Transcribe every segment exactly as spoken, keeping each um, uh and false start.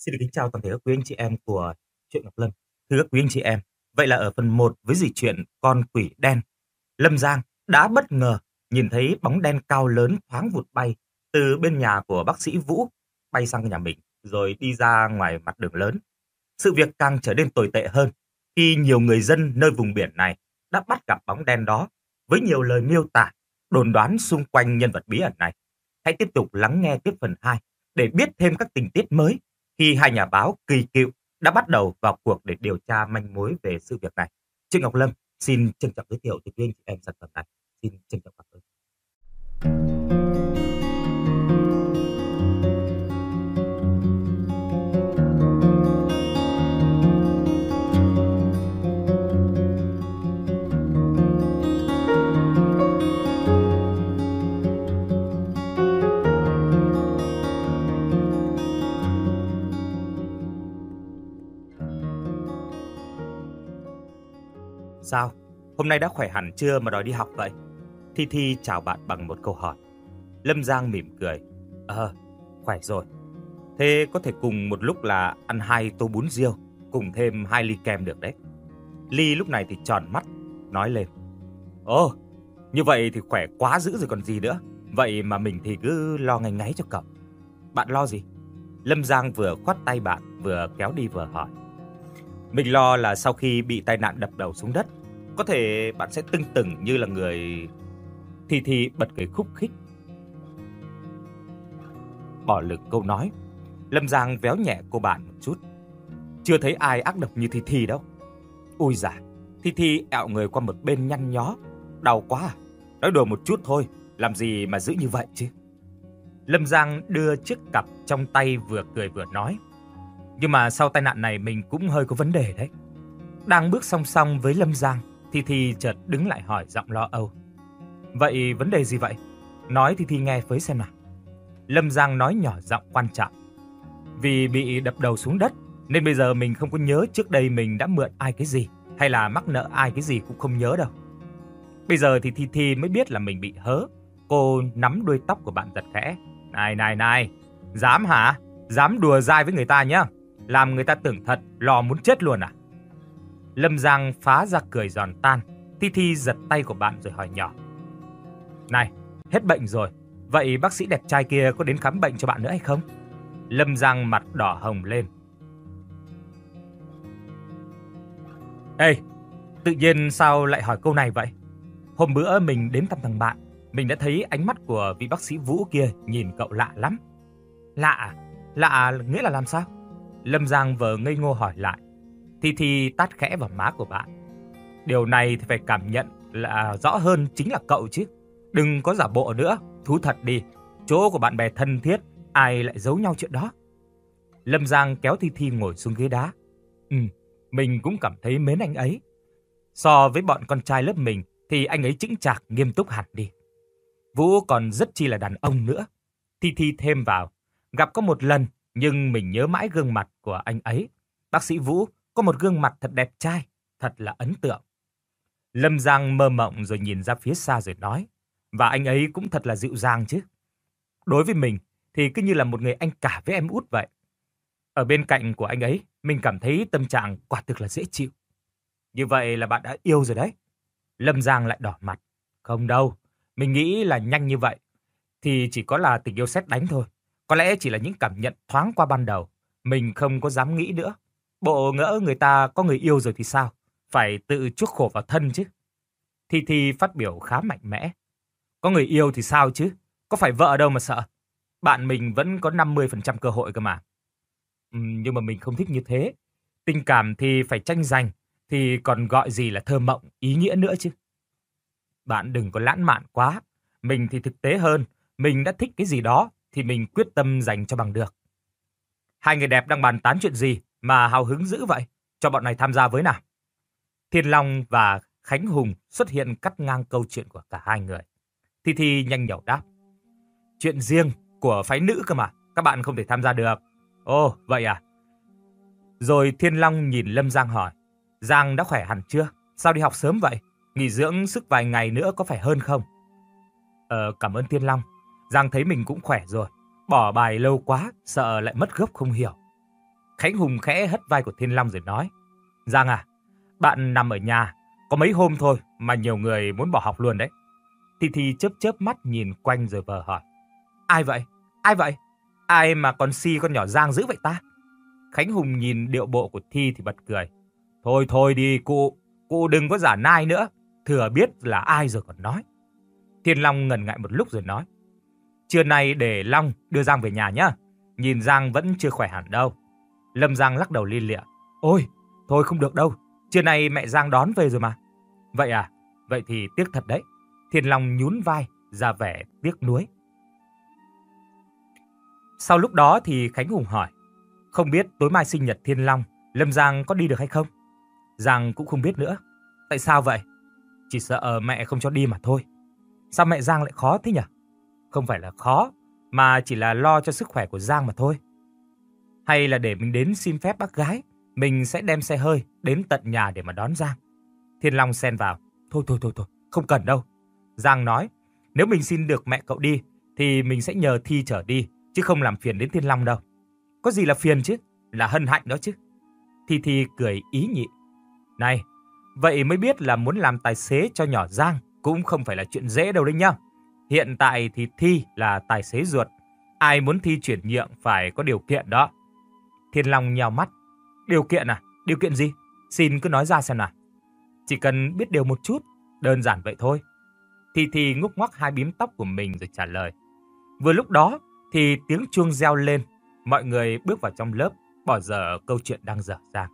Xin được kính chào toàn thể các quý anh chị em của Truyện Ngọc Lâm. Thưa các quý anh chị em, vậy là ở phần một với dì chuyện Con Quỷ Đen, Lâm Giang đã bất ngờ nhìn thấy bóng đen cao lớn thoáng vụt bay từ bên nhà của bác sĩ Vũ bay sang nhà mình rồi đi ra ngoài mặt đường lớn. Sự việc càng trở nên tồi tệ hơn khi nhiều người dân nơi vùng biển này đã bắt gặp bóng đen đó với nhiều lời miêu tả, đồn đoán xung quanh nhân vật bí ẩn này. Hãy tiếp tục lắng nghe tiếp phần hai để biết thêm các tình tiết mới khi hai nhà báo kỳ cựu đã bắt đầu vào cuộc để điều tra manh mối về sự việc này. Trịnh Ngọc Lâm xin trân trọng giới thiệu tới quý anh chị em sản phẩm này. Xin trân trọng cảm ơn. Sao? Hôm nay đã khỏe hẳn chưa mà đòi đi học vậy? Thi Thi chào bạn bằng một câu hỏi. Lâm Giang mỉm cười. Ờ, khỏe rồi. Thế có thể cùng một lúc là ăn hai tô bún riêu, cùng thêm hai ly kem được đấy. Ly lúc này thì tròn mắt, nói lên. Ồ, như vậy thì khỏe quá dữ rồi còn gì nữa. Vậy mà mình thì cứ lo ngáy ngáy cho cậu. Bạn lo gì? Lâm Giang vừa khoát tay bạn, vừa kéo đi vừa hỏi. Mình lo là sau khi bị tai nạn đập đầu xuống đất, có thể bạn sẽ tưng tửng như là người... Thi Thi bật cười khúc khích. Bỏ lửng câu nói, Lâm Giang véo nhẹ cô bạn một chút. Chưa thấy ai ác độc như Thi Thi đâu. Ui giời, Thi Thi ẹo người qua một bên nhăn nhó. Đau quá à? Nói đùa một chút thôi, làm gì mà dữ như vậy chứ? Lâm Giang đưa chiếc cặp trong tay vừa cười vừa nói. Nhưng mà sau tai nạn này mình cũng hơi có vấn đề đấy. Đang bước song song với Lâm Giang, Thi Thi chợt đứng lại hỏi giọng lo âu. Vậy vấn đề gì vậy? Nói Thi Thi nghe với xem nào. Lâm Giang nói nhỏ giọng quan trọng. Vì bị đập đầu xuống đất, nên bây giờ mình không có nhớ trước đây mình đã mượn ai cái gì, hay là mắc nợ ai cái gì cũng không nhớ đâu. Bây giờ thì Thi Thi mới biết là mình bị hớ. Cô nắm đuôi tóc của bạn giật khẽ. Này này này, dám hả? Dám đùa dai với người ta nhá. Làm người ta tưởng thật, lo muốn chết luôn à? Lâm Giang phá ra cười giòn tan. Thi Thi giật tay của bạn rồi hỏi nhỏ. Này, hết bệnh rồi. Vậy bác sĩ đẹp trai kia có đến khám bệnh cho bạn nữa hay không? Lâm Giang mặt đỏ hồng lên. Ê, tự nhiên sao lại hỏi câu này vậy? Hôm bữa mình đến thăm thằng bạn, mình đã thấy ánh mắt của vị bác sĩ Vũ kia nhìn cậu lạ lắm. Lạ à? Lạ nghĩa là làm sao? Lâm Giang vờ ngây ngô hỏi lại. Thi Thi tát khẽ vào má của bạn. Điều này thì phải cảm nhận là rõ hơn chính là cậu chứ. Đừng có giả bộ nữa, thú thật đi. Chỗ của bạn bè thân thiết, ai lại giấu nhau chuyện đó? Lâm Giang kéo Thi Thi ngồi xuống ghế đá. Ừ, mình cũng cảm thấy mến anh ấy. So với bọn con trai lớp mình thì anh ấy chững chạc nghiêm túc hẳn đi. Vũ còn rất chi là đàn ông nữa. Thi Thi thêm vào. Gặp có một lần, nhưng mình nhớ mãi gương mặt của anh ấy. Bác sĩ Vũ có một gương mặt thật đẹp trai, thật là ấn tượng. Lâm Giang mơ mộng rồi nhìn ra phía xa rồi nói. Và anh ấy cũng thật là dịu dàng chứ. Đối với mình thì cứ như là một người anh cả với em út vậy. Ở bên cạnh của anh ấy, mình cảm thấy tâm trạng quả thực là dễ chịu. Như vậy là bạn đã yêu rồi đấy. Lâm Giang lại đỏ mặt. Không đâu, mình nghĩ là nhanh như vậy thì chỉ có là tình yêu sét đánh thôi. Có lẽ chỉ là những cảm nhận thoáng qua ban đầu. Mình không có dám nghĩ nữa. Bộ ngỡ người ta có người yêu rồi thì sao? Phải tự chuốc khổ vào thân chứ. Thi Thi phát biểu khá mạnh mẽ. Có người yêu thì sao chứ? Có phải vợ đâu mà sợ. Bạn mình vẫn có năm mươi phần trăm cơ hội cơ mà. Ừ, nhưng mà mình không thích như thế. Tình cảm thì phải tranh giành. Thì còn gọi gì là thơ mộng, ý nghĩa nữa chứ. Bạn đừng có lãng mạn quá. Mình thì thực tế hơn. Mình đã thích cái gì đó thì mình quyết tâm dành cho bằng được. Hai người đẹp đang bàn tán chuyện gì mà hào hứng dữ vậy? Cho bọn này tham gia với nào. Thiên Long và Khánh Hùng xuất hiện cắt ngang câu chuyện của cả hai người. Thi Thi nhanh nhẩu đáp. Chuyện riêng của phái nữ cơ mà, các bạn không thể tham gia được. Ồ, vậy à? Rồi Thiên Long nhìn Lâm Giang hỏi. Giang đã khỏe hẳn chưa? Sao đi học sớm vậy? Nghỉ dưỡng sức vài ngày nữa có phải hơn không? Ờ, cảm ơn Thiên Long. Giang thấy mình cũng khỏe rồi. Bỏ bài lâu quá, sợ lại mất gốc không hiểu. Khánh Hùng khẽ hất vai của Thiên Long rồi nói: Giang à, bạn nằm ở nhà có mấy hôm thôi mà nhiều người muốn bỏ học luôn đấy. Thi Thi chớp chớp mắt nhìn quanh rồi vờ hỏi: Ai vậy? Ai vậy? Ai mà còn si con nhỏ Giang dữ vậy ta? Khánh Hùng nhìn điệu bộ của Thi thì bật cười: Thôi thôi đi cụ, cụ đừng có giả nai nữa, thừa biết là ai rồi còn nói. Thiên Long ngần ngại một lúc rồi nói: Trưa nay để Long đưa Giang về nhà nhá, nhìn Giang vẫn chưa khỏe hẳn đâu. Lâm Giang lắc đầu li lịa: Ôi, thôi không được đâu, trưa nay mẹ Giang đón về rồi mà. Vậy à, vậy thì tiếc thật đấy. Thiên Long nhún vai, ra vẻ tiếc nuối. Sau lúc đó thì Khánh Hùng hỏi: Không biết tối mai sinh nhật Thiên Long, Lâm Giang có đi được hay không? Giang cũng không biết nữa. Tại sao vậy? Chỉ sợ mẹ không cho đi mà thôi. Sao mẹ Giang lại khó thế nhỉ? Không phải là khó, mà chỉ là lo cho sức khỏe của Giang mà thôi. Hay là để mình đến xin phép bác gái, mình sẽ đem xe hơi đến tận nhà để mà đón Giang. Thiên Long xen vào: Thôi thôi thôi thôi, không cần đâu. Giang nói: Nếu mình xin được mẹ cậu đi, thì mình sẽ nhờ Thi chở đi, chứ không làm phiền đến Thiên Long đâu. Có gì là phiền chứ, là hân hạnh đó chứ. Thi Thi cười ý nhị: Này, vậy mới biết là muốn làm tài xế cho nhỏ Giang cũng không phải là chuyện dễ đâu đấy nhá. Hiện tại thì Thi là tài xế ruột, ai muốn Thi chuyển nhượng phải có điều kiện đó. Thiên Long nhào mắt: Điều kiện à? Điều kiện gì? Xin cứ nói ra xem nào. Chỉ cần biết điều một chút, đơn giản vậy thôi. Thi Thi ngúc ngoắc hai bím tóc của mình rồi trả lời. Vừa lúc đó thì tiếng chuông reo lên, mọi người bước vào trong lớp, bỏ dở câu chuyện đang dở dang.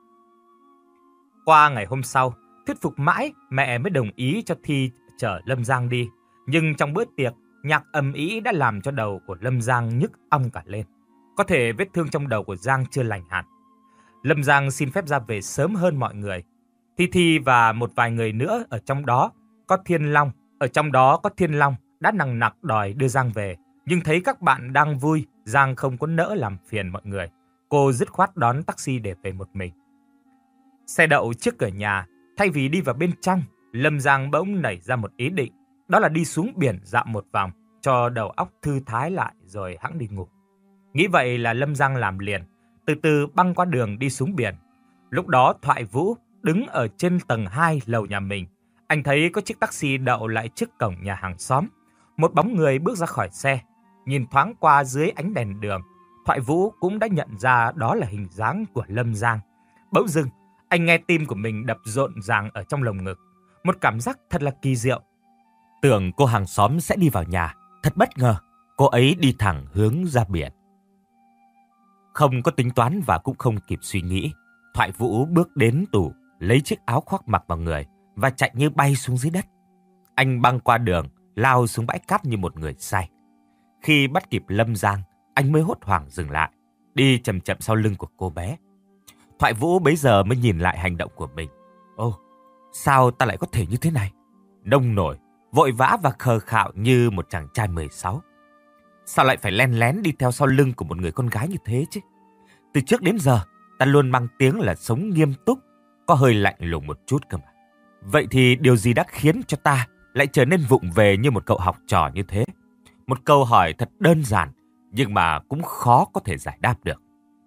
Qua ngày hôm sau, thuyết phục mãi mẹ mới đồng ý cho Thi chở Lâm Giang đi. Nhưng trong bữa tiệc, nhạc ầm ĩ đã làm cho đầu của Lâm Giang nhức ong cả lên. Có thể vết thương trong đầu của Giang chưa lành hẳn. Lâm Giang xin phép ra về sớm hơn mọi người. Thi Thi và một vài người nữa ở trong đó có Thiên Long, ở trong đó có Thiên Long đã nằng nặc đòi đưa Giang về, nhưng thấy các bạn đang vui, Giang không có nỡ làm phiền mọi người. Cô dứt khoát đón taxi để về một mình. Xe đậu trước cửa nhà, thay vì đi vào bên trong, Lâm Giang bỗng nảy ra một ý định, đó là đi xuống biển dạo một vòng, cho đầu óc thư thái lại rồi hẵng đi ngủ. Nghĩ vậy là Lâm Giang làm liền, từ từ băng qua đường đi xuống biển. Lúc đó Thoại Vũ đứng ở trên tầng hai lầu nhà mình. Anh thấy có chiếc taxi đậu lại trước cổng nhà hàng xóm. Một bóng người bước ra khỏi xe. Nhìn thoáng qua dưới ánh đèn đường, Thoại Vũ cũng đã nhận ra đó là hình dáng của Lâm Giang. Bỗng dưng, anh nghe tim của mình đập rộn ràng ở trong lồng ngực. Một cảm giác thật là kỳ diệu. Tưởng cô hàng xóm sẽ đi vào nhà. Thật bất ngờ, cô ấy đi thẳng hướng ra biển. Không có tính toán và cũng không kịp suy nghĩ, Thoại Vũ bước đến tủ, lấy chiếc áo khoác mặc vào người và chạy như bay xuống dưới đất. Anh băng qua đường, lao xuống bãi cát như một người say. Khi bắt kịp Lâm Giang, anh mới hốt hoảng dừng lại, đi chậm chậm sau lưng của cô bé. Thoại Vũ bấy giờ mới nhìn lại hành động của mình. Ô, sao ta lại có thể như thế này? Nông nổi, vội vã và khờ khạo như một chàng trai mười sáu. Sao lại phải len lén đi theo sau lưng của một người con gái như thế chứ? Từ trước đến giờ, ta luôn mang tiếng là sống nghiêm túc, có hơi lạnh lùng một chút cơ mà. Vậy thì điều gì đã khiến cho ta lại trở nên vụng về như một cậu học trò như thế? Một câu hỏi thật đơn giản, nhưng mà cũng khó có thể giải đáp được.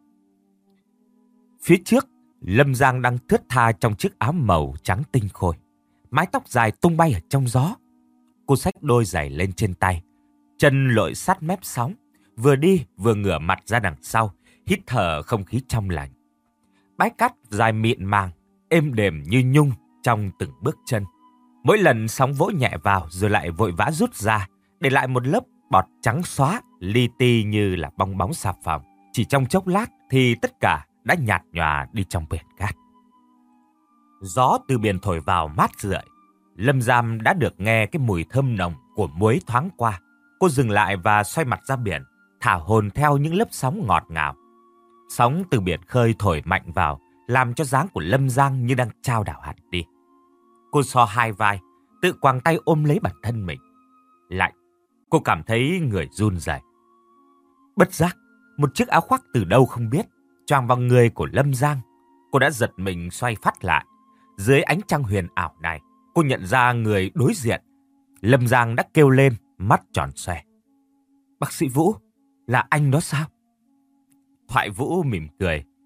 Phía trước, Lâm Giang đang thướt tha trong chiếc áo màu trắng tinh khôi. Mái tóc dài tung bay ở trong gió. Cô xách đôi giày lên trên tay, chân lội sát mép sóng, vừa đi vừa ngửa mặt ra đằng sau, hít thở không khí trong lành. Bãi cát dài mịn màng, êm đềm như nhung trong từng bước chân. Mỗi lần sóng vỗ nhẹ vào rồi lại vội vã rút ra, để lại một lớp bọt trắng xóa, li ti như là bong bóng xà phòng. Chỉ trong chốc lát thì tất cả đã nhạt nhòa đi trong biển cát. Gió từ biển thổi vào mát rượi. Lâm Giang đã được nghe cái mùi thơm nồng của muối thoáng qua. Cô dừng lại và xoay mặt ra biển, thả hồn theo những lớp sóng ngọt ngào. Sóng từ biển khơi thổi mạnh vào, làm cho dáng của Lâm Giang như đang chao đảo hẳn đi. Cô so hai vai, tự quàng tay ôm lấy bản thân mình. Lạnh, cô cảm thấy người run rẩy. Bất giác, một chiếc áo khoác từ đâu không biết choàng vào người của Lâm Giang. Cô đã giật mình xoay phát lại. Dưới ánh trăng huyền ảo này, cô nhận ra người đối diện. Lâm Giang đã kêu lên, mắt tròn xoe. Bác sĩ Vũ, là anh đó sao? Thoại Vũ mỉm cười,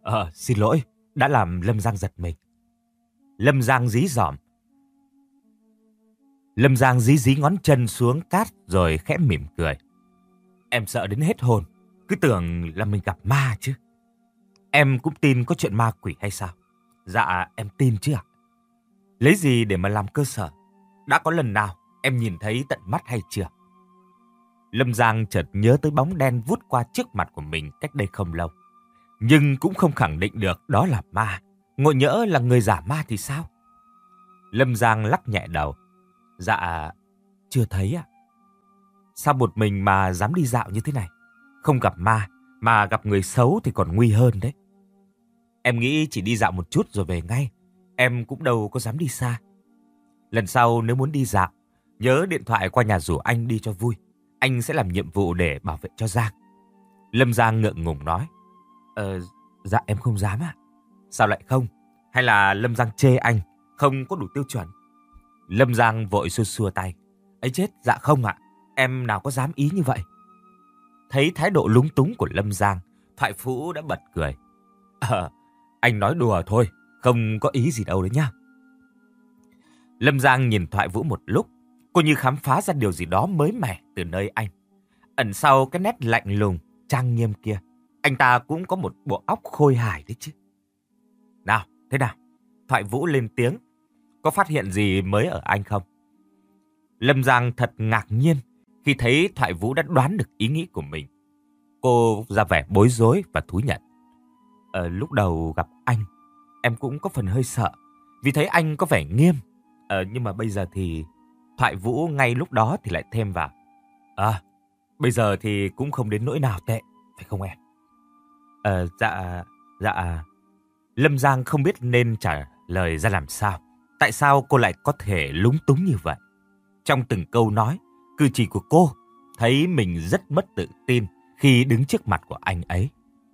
Ờ, xin lỗi, đã làm Lâm Giang giật mình. Lâm Giang dí dỏm. Lâm Giang dí dí ngón chân xuống cát rồi khẽ mỉm cười. Em sợ đến hết hồn, cứ tưởng là mình gặp ma chứ. Em cũng tin có chuyện ma quỷ hay sao? Dạ, em tin chứ ạ. Lấy gì để mà làm cơ sở? Đã có lần nào em nhìn thấy tận mắt hay chưa? Lâm Giang chợt nhớ tới bóng đen vút qua trước mặt của mình cách đây không lâu. Nhưng cũng không khẳng định được đó là ma. Ngộ nhỡ là người giả ma thì sao? Lâm Giang lắc nhẹ đầu. Dạ, chưa thấy ạ. Sao một mình mà dám đi dạo như thế này? Không gặp ma, mà gặp người xấu thì còn nguy hơn đấy. Em nghĩ chỉ đi dạo một chút rồi về ngay. Em cũng đâu có dám đi xa. Lần sau nếu muốn đi dạo, nhớ điện thoại qua nhà rủ anh đi cho vui. Anh sẽ làm nhiệm vụ để bảo vệ cho Giang. Lâm Giang ngượng ngùng nói. Ờ, dạ em không dám ạ. Sao lại không? Hay là Lâm Giang chê anh không có đủ tiêu chuẩn? Lâm Giang vội xua xua tay. Ấy chết, dạ không ạ. Em nào có dám ý như vậy. Thấy thái độ lúng túng của Lâm Giang, Thoại Phũ đã bật cười. Ờ, anh nói đùa thôi, không có ý gì đâu đấy nhá. Lâm Giang nhìn Thoại Vũ một lúc, cô như khám phá ra điều gì đó mới mẻ từ nơi anh. Ẩn sau cái nét lạnh lùng, trang nghiêm kia, anh ta cũng có một bộ óc khôi hài đấy chứ. Nào, thế nào? Thoại Vũ lên tiếng. Có phát hiện gì mới ở anh không? Lâm Giang thật ngạc nhiên khi thấy Thoại Vũ đã đoán được ý nghĩ của mình. Cô ra vẻ bối rối và thú nhận. Ờ, lúc đầu gặp anh, em cũng có phần hơi sợ, vì thấy anh có vẻ nghiêm. Ờ, nhưng mà bây giờ thì... Thoại Vũ ngay lúc đó thì lại thêm vào. À, bây giờ thì cũng không đến nỗi nào tệ, phải không em? Ờ, dạ... Dạ... Lâm Giang không biết nên trả lời ra làm sao. Tại sao cô lại có thể lúng túng như vậy? Trong từng câu nói, cử chỉ của cô thấy mình rất mất tự tin khi đứng trước mặt của anh ấy.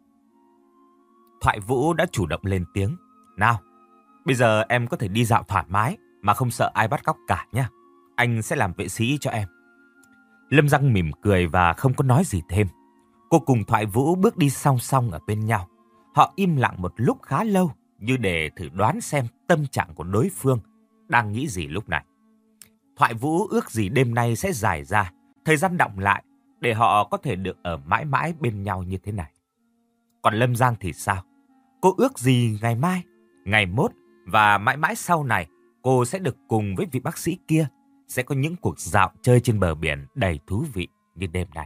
Thoại Vũ đã chủ động lên tiếng. Nào, bây giờ em có thể đi dạo thoải mái mà không sợ ai bắt cóc cả nhé. Anh sẽ làm vệ sĩ cho em. Lâm Giang mỉm cười và không có nói gì thêm. Cô cùng Thoại Vũ bước đi song song ở bên nhau. Họ im lặng một lúc khá lâu, như để thử đoán xem tâm trạng của đối phương đang nghĩ gì lúc này. Thoại Vũ ước gì đêm nay sẽ dài ra, thời gian đọng lại, để họ có thể được ở mãi mãi bên nhau như thế này. Còn Lâm Giang thì sao? Cô ước gì ngày mai, ngày mốt và mãi mãi sau này cô sẽ được cùng với vị bác sĩ kia, sẽ có những cuộc dạo chơi trên bờ biển đầy thú vị như đêm nay.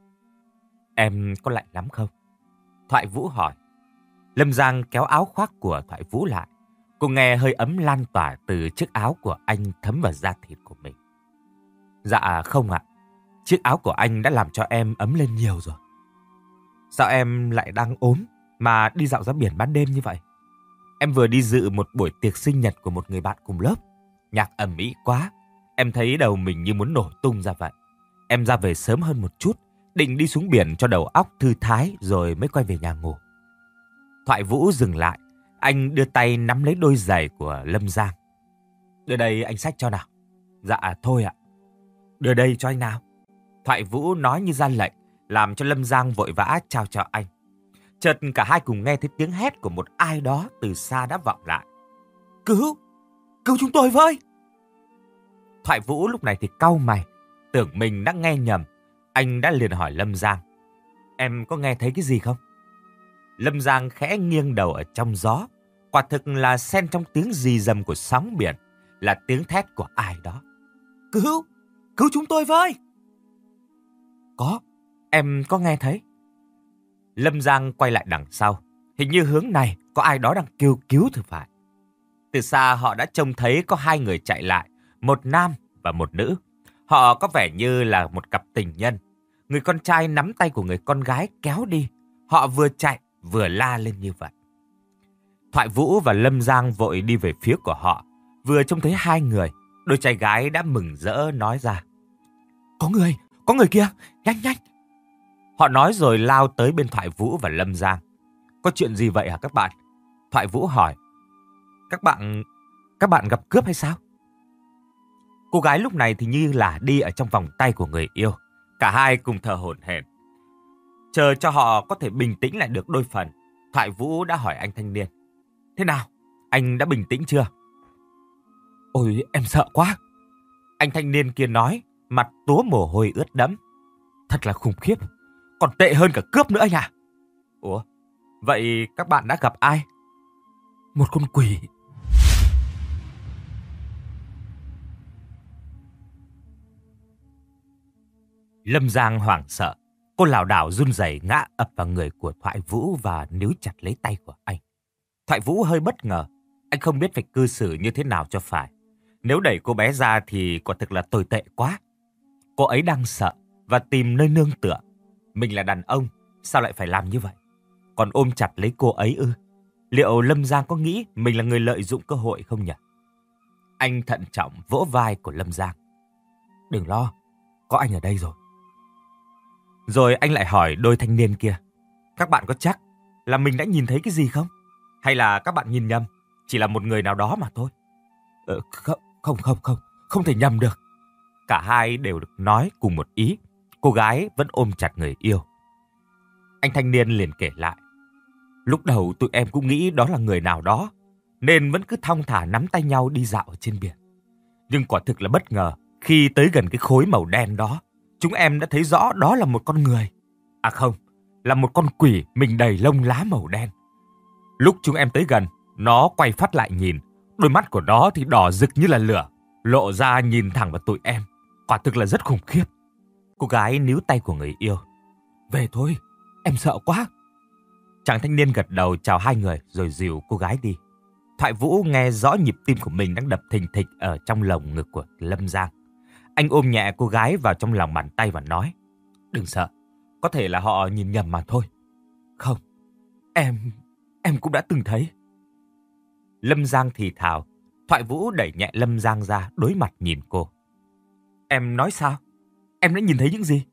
Em có lạnh lắm không? Thoại Vũ hỏi. Lâm Giang kéo áo khoác của Thoại Vũ lại. Cô nghe hơi ấm lan tỏa từ chiếc áo của anh thấm vào da thịt của mình. Dạ không ạ. Chiếc áo của anh đã làm cho em ấm lên nhiều rồi. Sao em lại đang ốm mà đi dạo ra biển ban đêm như vậy? Em vừa đi dự một buổi tiệc sinh nhật của một người bạn cùng lớp. Nhạc ầm ĩ quá. Em thấy đầu mình như muốn nổ tung ra vậy. Em ra về sớm hơn một chút, định đi xuống biển cho đầu óc thư thái rồi mới quay về nhà ngủ. Thoại Vũ dừng lại. Anh đưa tay nắm lấy đôi giày của Lâm Giang. Đưa đây anh xách cho nào. Dạ thôi ạ. Đưa đây cho anh nào. Thoại Vũ nói như ra lệnh, làm cho Lâm Giang vội vã trao cho anh. Chợt cả hai cùng nghe thấy tiếng hét của một ai đó từ xa đã vọng lại. Cứu! Cứu chúng tôi với! Thoại Vũ lúc này thì cau mày, tưởng mình đã nghe nhầm. Anh đã liền hỏi Lâm Giang. Em có nghe thấy cái gì không? Lâm Giang khẽ nghiêng đầu ở trong gió. Quả thực là xen trong tiếng rì rầm của sóng biển là tiếng thét của ai đó. Cứu! Cứu chúng tôi với! Có, em có nghe thấy. Lâm Giang quay lại đằng sau. Hình như hướng này có ai đó đang kêu cứu thì phải. Từ xa họ đã trông thấy có hai người chạy lại, một nam và một nữ. Họ có vẻ như là một cặp tình nhân. Người con trai nắm tay của người con gái kéo đi. Họ vừa chạy vừa la lên như vậy. Thoại Vũ và Lâm Giang vội đi về phía của họ. Vừa trông thấy hai người, đôi trai gái đã mừng rỡ nói ra. Có người, có người kia, nhanh nhanh. Họ nói rồi lao tới bên Thoại Vũ và Lâm Giang. Có chuyện gì vậy hả các bạn? Thoại Vũ hỏi. Các bạn, các bạn gặp cướp hay sao? Cô gái lúc này thì như là đi ở trong vòng tay của người yêu. Cả hai cùng thở hổn hển, chờ cho họ có thể bình tĩnh lại được đôi phần. Thoại Vũ đã hỏi anh thanh niên. Thế nào? Anh đã bình tĩnh chưa? Ôi, em sợ quá. Anh thanh niên kia nói, mặt túa mồ hôi ướt đẫm. Thật là khủng khiếp. Còn tệ hơn cả cướp nữa anh ạ. Ủa, vậy các bạn đã gặp ai? Một con quỷ. Lâm Giang hoảng sợ. Cô lảo đảo run rẩy ngã ập vào người của Thoại Vũ và níu chặt lấy tay của anh. Thoại Vũ hơi bất ngờ. Anh không biết phải cư xử như thế nào cho phải. Nếu đẩy cô bé ra thì quả thực là tồi tệ quá. Cô ấy đang sợ và tìm nơi nương tựa. Mình là đàn ông, sao lại phải làm như vậy? Còn ôm chặt lấy cô ấy ư? Liệu Lâm Giang có nghĩ mình là người lợi dụng cơ hội không nhỉ? Anh thận trọng vỗ vai của Lâm Giang. Đừng lo, có anh ở đây rồi. Rồi anh lại hỏi đôi thanh niên kia. Các bạn có chắc là mình đã nhìn thấy cái gì không? Hay là các bạn nhìn nhầm, chỉ là một người nào đó mà thôi? Ờ, không, không, không, không, không thể nhầm được. Cả hai đều được nói cùng một ý. Cô gái vẫn ôm chặt người yêu. Anh thanh niên liền kể lại. Lúc đầu tụi em cũng nghĩ đó là người nào đó, nên vẫn cứ thong thả nắm tay nhau đi dạo ở trên biển. Nhưng quả thực là bất ngờ, khi tới gần cái khối màu đen đó, chúng em đã thấy rõ đó là một con người. À không, là một con quỷ mình đầy lông lá màu đen. Lúc chúng em tới gần, nó quay phát lại nhìn. Đôi mắt của nó thì đỏ rực như là lửa, lộ ra nhìn thẳng vào tụi em. Quả thực là rất khủng khiếp. Cô gái níu tay của người yêu. Về thôi, em sợ quá. Chàng thanh niên gật đầu chào hai người rồi dìu cô gái đi. Thoại Vũ nghe rõ nhịp tim của mình đang đập thình thịch ở trong lồng ngực của Lâm Giang. Anh ôm nhẹ cô gái vào trong lòng bàn tay và nói. Đừng sợ, có thể là họ nhìn nhầm mà thôi. Không, em, em cũng đã từng thấy. Lâm Giang thì thào. Thoại Vũ đẩy nhẹ Lâm Giang ra đối mặt nhìn cô. Em nói sao? Em đã nhìn thấy những gì?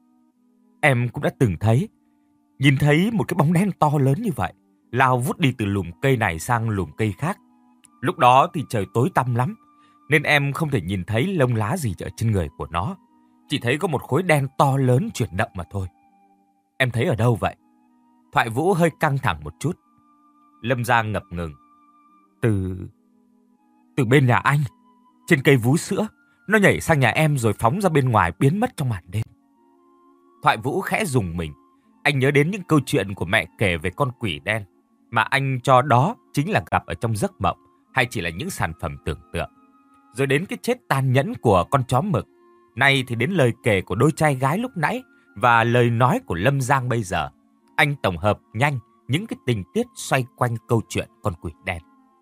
Em cũng đã từng thấy. Nhìn thấy một cái bóng đen to lớn như vậy, lao vút đi từ lùm cây này sang lùm cây khác. Lúc đó thì trời tối tăm lắm, nên em không thể nhìn thấy lông lá gì ở trên người của nó. Chỉ thấy có một khối đen to lớn chuyển động mà thôi. Em thấy ở đâu vậy? Thoại Vũ hơi căng thẳng một chút. Lâm Giang ngập ngừng. Từ... Từ bên nhà anh, trên cây vú sữa, nó nhảy sang nhà em rồi phóng ra bên ngoài biến mất trong màn đêm. Thoại Vũ khẽ rùng mình. Anh nhớ đến những câu chuyện của mẹ kể về con quỷ đen, mà anh cho đó chính là gặp ở trong giấc mộng, hay chỉ là những sản phẩm tưởng tượng. Rồi đến cái chết tàn nhẫn của con chó mực. Nay thì đến lời kể của đôi trai gái lúc nãy và lời nói của Lâm Giang bây giờ. Anh tổng hợp nhanh những cái tình tiết xoay quanh câu chuyện con quỷ đen.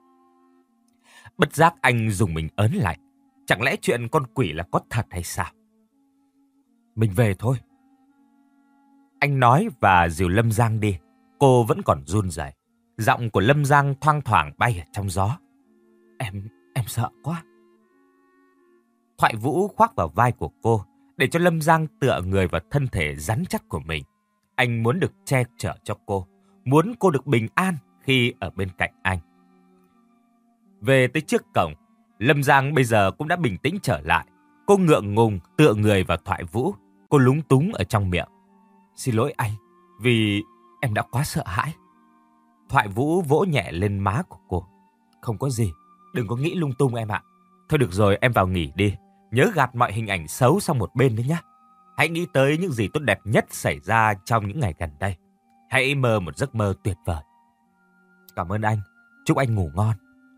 Bất giác anh dùng mình ớn lạnh. Chẳng lẽ chuyện con quỷ là có thật hay sao? Mình về thôi. Anh nói và dìu Lâm Giang đi. Cô vẫn còn run rẩy. Giọng của Lâm Giang thoang thoảng bay ở trong gió. Em, em sợ quá. Thoại Vũ khoác vào vai của cô, để cho Lâm Giang tựa người vào thân thể rắn chắc của mình. Anh muốn được che chở cho cô, muốn cô được bình an khi ở bên cạnh anh. Về tới trước cổng, Lâm Giang bây giờ cũng đã bình tĩnh trở lại. Cô ngượng ngùng tựa người vào Thoại Vũ. Cô lúng túng ở trong miệng. Xin lỗi anh, vì em đã quá sợ hãi. Thoại Vũ vỗ nhẹ lên má của cô. Không có gì, đừng có nghĩ lung tung em ạ. Thôi được rồi, em vào nghỉ đi. Nhớ gạt mọi hình ảnh xấu sang một bên đấy nhé. Hãy nghĩ tới những gì tốt đẹp nhất xảy ra trong những ngày gần đây. Hãy mơ một giấc mơ tuyệt vời. Cảm ơn anh, chúc anh ngủ ngon.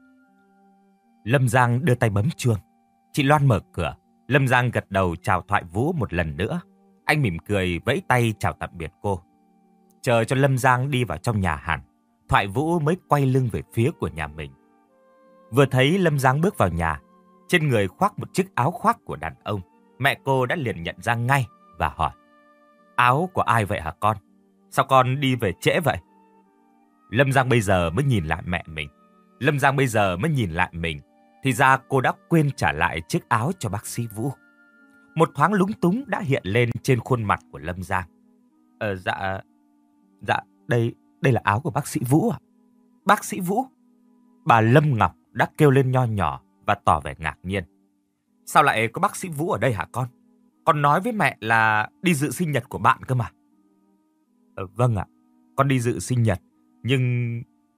Lâm Giang đưa tay bấm chuông. Chị Loan mở cửa. Lâm Giang gật đầu chào Thoại Vũ một lần nữa. Anh mỉm cười vẫy tay chào tạm biệt cô. Chờ cho Lâm Giang đi vào trong nhà hẳn, Thoại Vũ mới quay lưng về phía của nhà mình. Vừa thấy Lâm Giang bước vào nhà, trên người khoác một chiếc áo khoác của đàn ông, mẹ cô đã liền nhận ra ngay và hỏi. Áo của ai vậy hả con? Sao con đi về trễ vậy? Lâm Giang bây giờ mới nhìn lại mẹ mình. Lâm Giang bây giờ mới nhìn lại mình. Thì ra cô đã quên trả lại chiếc áo cho bác sĩ Vũ. Một thoáng lúng túng đã hiện lên trên khuôn mặt của Lâm Giang. Ờ dạ... Dạ, đây, đây là áo của bác sĩ Vũ ạ. Bác sĩ Vũ? Bà Lâm Ngọc đã kêu lên nho nhỏ và tỏ vẻ ngạc nhiên. Sao lại có bác sĩ Vũ ở đây hả con? Con nói với mẹ là đi dự sinh nhật của bạn cơ mà. Ờ, vâng ạ, con đi dự sinh nhật. Nhưng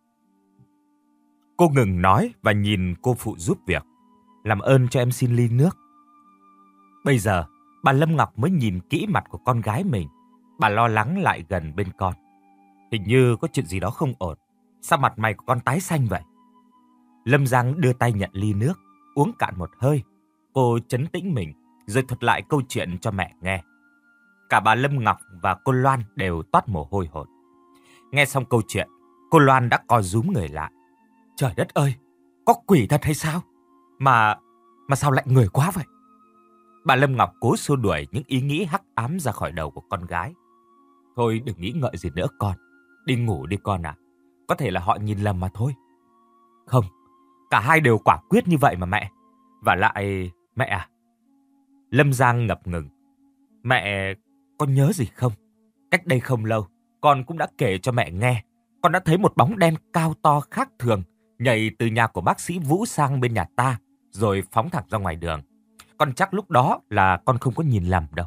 cô ngừng nói và nhìn cô phụ giúp việc. Làm ơn cho em xin ly nước. Bây giờ, bà Lâm Ngọc mới nhìn kỹ mặt của con gái mình. Bà lo lắng lại gần bên con. Hình như có chuyện gì đó không ổn. Sao mặt mày của con tái xanh vậy? Lâm Giang đưa tay nhận ly nước, uống cạn một hơi. Cô trấn tĩnh mình, rồi thuật lại câu chuyện cho mẹ nghe. Cả bà Lâm Ngọc và cô Loan đều toát mồ hôi hột. Nghe xong câu chuyện, cô Loan đã co rúm người lại. Trời đất ơi, có quỷ thật hay sao? Mà, mà sao lạnh người quá vậy? Bà Lâm Ngọc cố xua đuổi những ý nghĩ hắc ám ra khỏi đầu của con gái. Thôi đừng nghĩ ngợi gì nữa con. Đi ngủ đi con à. Có thể là họ nhìn lầm mà thôi. Không, cả hai đều quả quyết như vậy mà mẹ. Và lại, mẹ à. Lâm Giang ngập ngừng. Mẹ có nhớ gì không? Cách đây không lâu, con cũng đã kể cho mẹ nghe. Con đã thấy một bóng đen cao to khác thường nhảy từ nhà của bác sĩ Vũ sang bên nhà ta, rồi phóng thẳng ra ngoài đường. Con chắc lúc đó là con không có nhìn lầm đâu.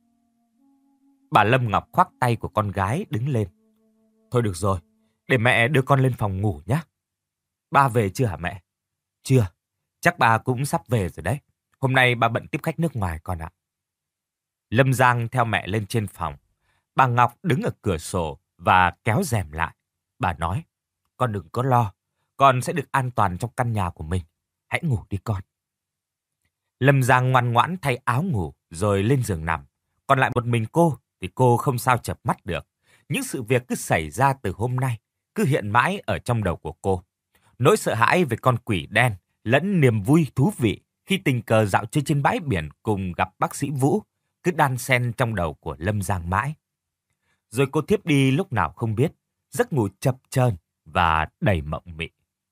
Bà Lâm Ngọc khoác tay của con gái đứng lên. Thôi được rồi, để mẹ đưa con lên phòng ngủ nhé. Ba về chưa hả mẹ? Chưa, chắc bà cũng sắp về rồi đấy. Hôm nay bà bận tiếp khách nước ngoài con ạ. Lâm Giang theo mẹ lên trên phòng. Bà Ngọc đứng ở cửa sổ và kéo rèm lại. Bà nói, con đừng có lo, con sẽ được an toàn trong căn nhà của mình. Hãy ngủ đi con. Lâm Giang ngoan ngoãn thay áo ngủ rồi lên giường nằm. Còn lại một mình cô thì cô không sao chợp mắt được. Những sự việc cứ xảy ra từ hôm nay cứ hiện mãi ở trong đầu của cô. Nỗi sợ hãi về con quỷ đen lẫn niềm vui thú vị khi tình cờ dạo chơi trên bãi biển cùng gặp bác sĩ Vũ cứ đan xen trong đầu của Lâm Giang mãi. Rồi cô thiếp đi lúc nào không biết, giấc ngủ chập chờn và đầy mộng mị.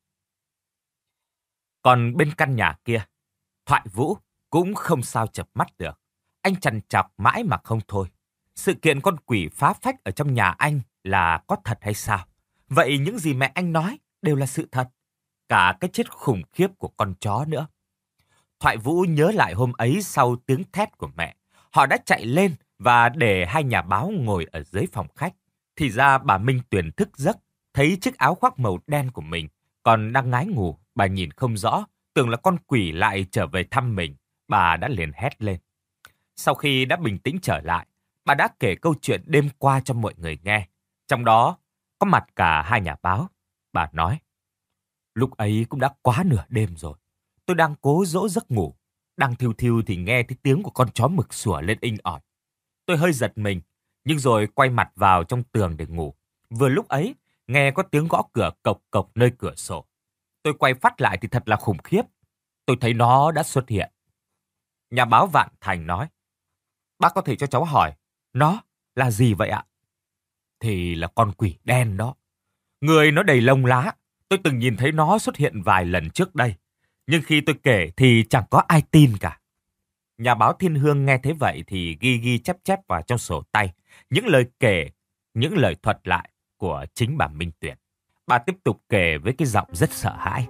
Còn bên căn nhà kia, Thoại Vũ cũng không sao chợp mắt được. Anh trằn trọc mãi mà không thôi. Sự kiện con quỷ phá phách ở trong nhà anh là có thật hay sao? Vậy những gì mẹ anh nói đều là sự thật. Cả cái chết khủng khiếp của con chó nữa. Thoại Vũ nhớ lại hôm ấy sau tiếng thét của mẹ. Họ đã chạy lên và để hai nhà báo ngồi ở dưới phòng khách. Thì ra bà Minh Tuyền thức giấc, thấy chiếc áo khoác màu đen của mình còn đang ngái ngủ. Bà nhìn không rõ, tưởng là con quỷ lại trở về thăm mình. Bà đã liền hét lên. Sau khi đã bình tĩnh trở lại, bà đã kể câu chuyện đêm qua cho mọi người nghe. Trong đó có mặt cả hai nhà báo. Bà nói, lúc ấy cũng đã quá nửa đêm rồi. Tôi đang cố dỗ giấc ngủ. Đang thiêu thiêu thì nghe thấy tiếng của con chó mực sủa lên inh ỏi. Tôi hơi giật mình, nhưng rồi quay mặt vào trong tường để ngủ. Vừa lúc ấy, nghe có tiếng gõ cửa cộc cộc nơi cửa sổ. Tôi quay phát lại thì thật là khủng khiếp. Tôi thấy nó đã xuất hiện. Nhà báo Vạn Thành nói, bác có thể cho cháu hỏi, nó là gì vậy ạ? Thì là con quỷ đen đó. Người nó đầy lông lá. Tôi từng nhìn thấy nó xuất hiện vài lần trước đây. Nhưng khi tôi kể thì chẳng có ai tin cả. Nhà báo Thiên Hương nghe thế vậy thì ghi ghi chép chép vào trong sổ tay những lời kể, những lời thuật lại của chính bà Minh Tuyền. Bà tiếp tục kể với cái giọng rất sợ hãi.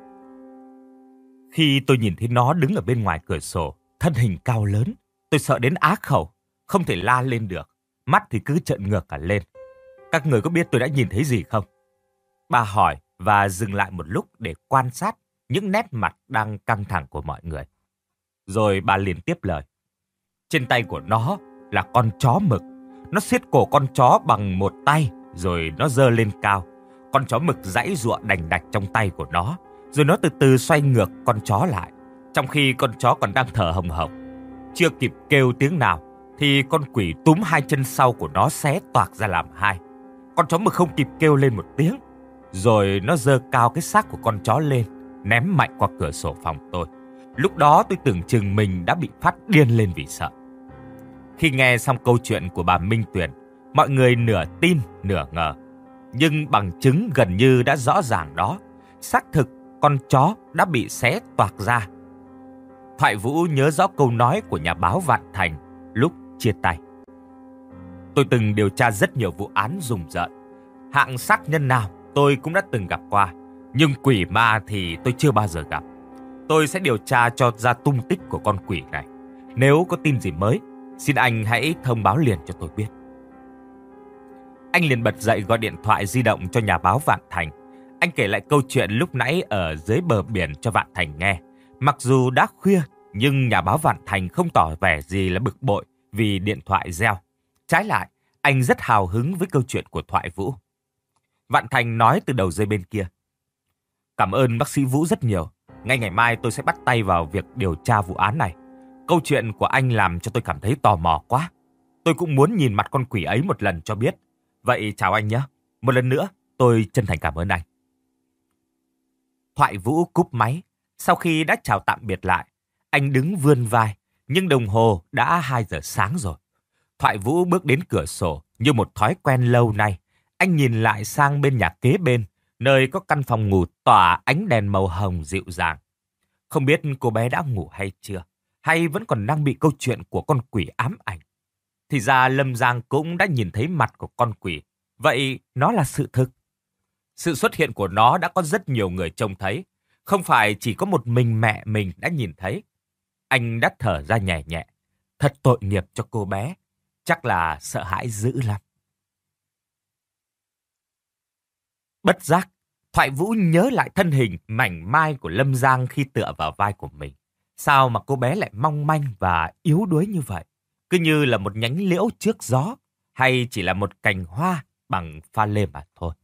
Khi tôi nhìn thấy nó đứng ở bên ngoài cửa sổ, thân hình cao lớn, tôi sợ đến á khẩu, không thể la lên được, mắt thì cứ trợn ngược cả lên. Các người có biết tôi đã nhìn thấy gì không? Bà hỏi và dừng lại một lúc để quan sát những nét mặt đang căng thẳng của mọi người. Rồi bà liền tiếp lời. Trên tay của nó là con chó mực. Nó siết cổ con chó bằng một tay, rồi nó giơ lên cao. Con chó mực giãy giụa đành đạch trong tay của nó, rồi nó từ từ xoay ngược con chó lại, trong khi con chó còn đang thở hồng hộc. Chưa kịp kêu tiếng nào, thì con quỷ túm hai chân sau của nó xé toạc ra làm hai. Con chó mực không kịp kêu lên một tiếng, rồi nó giơ cao cái xác của con chó lên, ném mạnh qua cửa sổ phòng tôi. Lúc đó tôi tưởng chừng mình đã bị phát điên lên vì sợ. Khi nghe xong câu chuyện của bà Minh Tuyền, mọi người nửa tin nửa ngờ. Nhưng bằng chứng gần như đã rõ ràng đó, xác thực con chó đã bị xé toạc ra. Thoại Vũ nhớ rõ câu nói của nhà báo Vạn Thành lúc chia tay. Tôi từng điều tra rất nhiều vụ án rùng rợn. Hạng sát nhân nào tôi cũng đã từng gặp qua, nhưng quỷ ma thì tôi chưa bao giờ gặp. Tôi sẽ điều tra cho ra tung tích của con quỷ này. Nếu có tin gì mới, xin anh hãy thông báo liền cho tôi biết. Anh liền bật dậy gọi điện thoại di động cho nhà báo Vạn Thành. Anh kể lại câu chuyện lúc nãy ở dưới bờ biển cho Vạn Thành nghe. Mặc dù đã khuya, nhưng nhà báo Vạn Thành không tỏ vẻ gì là bực bội vì điện thoại reo. Trái lại, anh rất hào hứng với câu chuyện của Thoại Vũ. Vạn Thành nói từ đầu dây bên kia. Cảm ơn bác sĩ Vũ rất nhiều. Ngay ngày mai tôi sẽ bắt tay vào việc điều tra vụ án này. Câu chuyện của anh làm cho tôi cảm thấy tò mò quá. Tôi cũng muốn nhìn mặt con quỷ ấy một lần cho biết. Vậy chào anh nhé. Một lần nữa, tôi chân thành cảm ơn anh. Thoại Vũ cúp máy. Sau khi đã chào tạm biệt lại, anh đứng vươn vai, nhưng đồng hồ đã hai giờ sáng rồi. Thoại Vũ bước đến cửa sổ như một thói quen lâu nay. Anh nhìn lại sang bên nhà kế bên, nơi có căn phòng ngủ tỏa ánh đèn màu hồng dịu dàng. Không biết cô bé đã ngủ hay chưa, hay vẫn còn đang bị câu chuyện của con quỷ ám ảnh. Thì ra Lâm Giang cũng đã nhìn thấy mặt của con quỷ. Vậy nó là sự thực. Sự xuất hiện của nó đã có rất nhiều người trông thấy. Không phải chỉ có một mình mẹ mình đã nhìn thấy. Anh đã thở ra nhẹ nhẹ. Thật tội nghiệp cho cô bé. Chắc là sợ hãi dữ lắm. Bất giác, Thoại Vũ nhớ lại thân hình mảnh mai của Lâm Giang khi tựa vào vai của mình. Sao mà cô bé lại mong manh và yếu đuối như vậy? Cứ như là một nhánh liễu trước gió, hay chỉ là một cành hoa bằng pha lê mà thôi.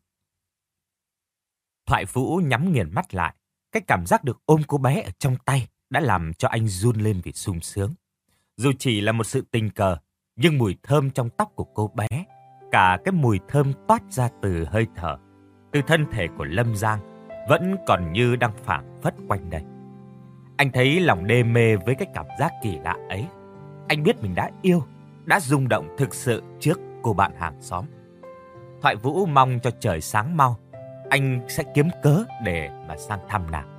Thoại Vũ nhắm nghiền mắt lại. Cái cảm giác được ôm cô bé ở trong tay đã làm cho anh run lên vì sung sướng. Dù chỉ là một sự tình cờ, nhưng mùi thơm trong tóc của cô bé, cả cái mùi thơm toát ra từ hơi thở, từ thân thể của Lâm Giang, vẫn còn như đang phảng phất quanh đây. Anh thấy lòng đê mê với cái cảm giác kỳ lạ ấy. Anh biết mình đã yêu, đã rung động thực sự trước cô bạn hàng xóm. Thoại Vũ mong cho trời sáng mau, anh sẽ kiếm cớ để mà sang thăm nàng.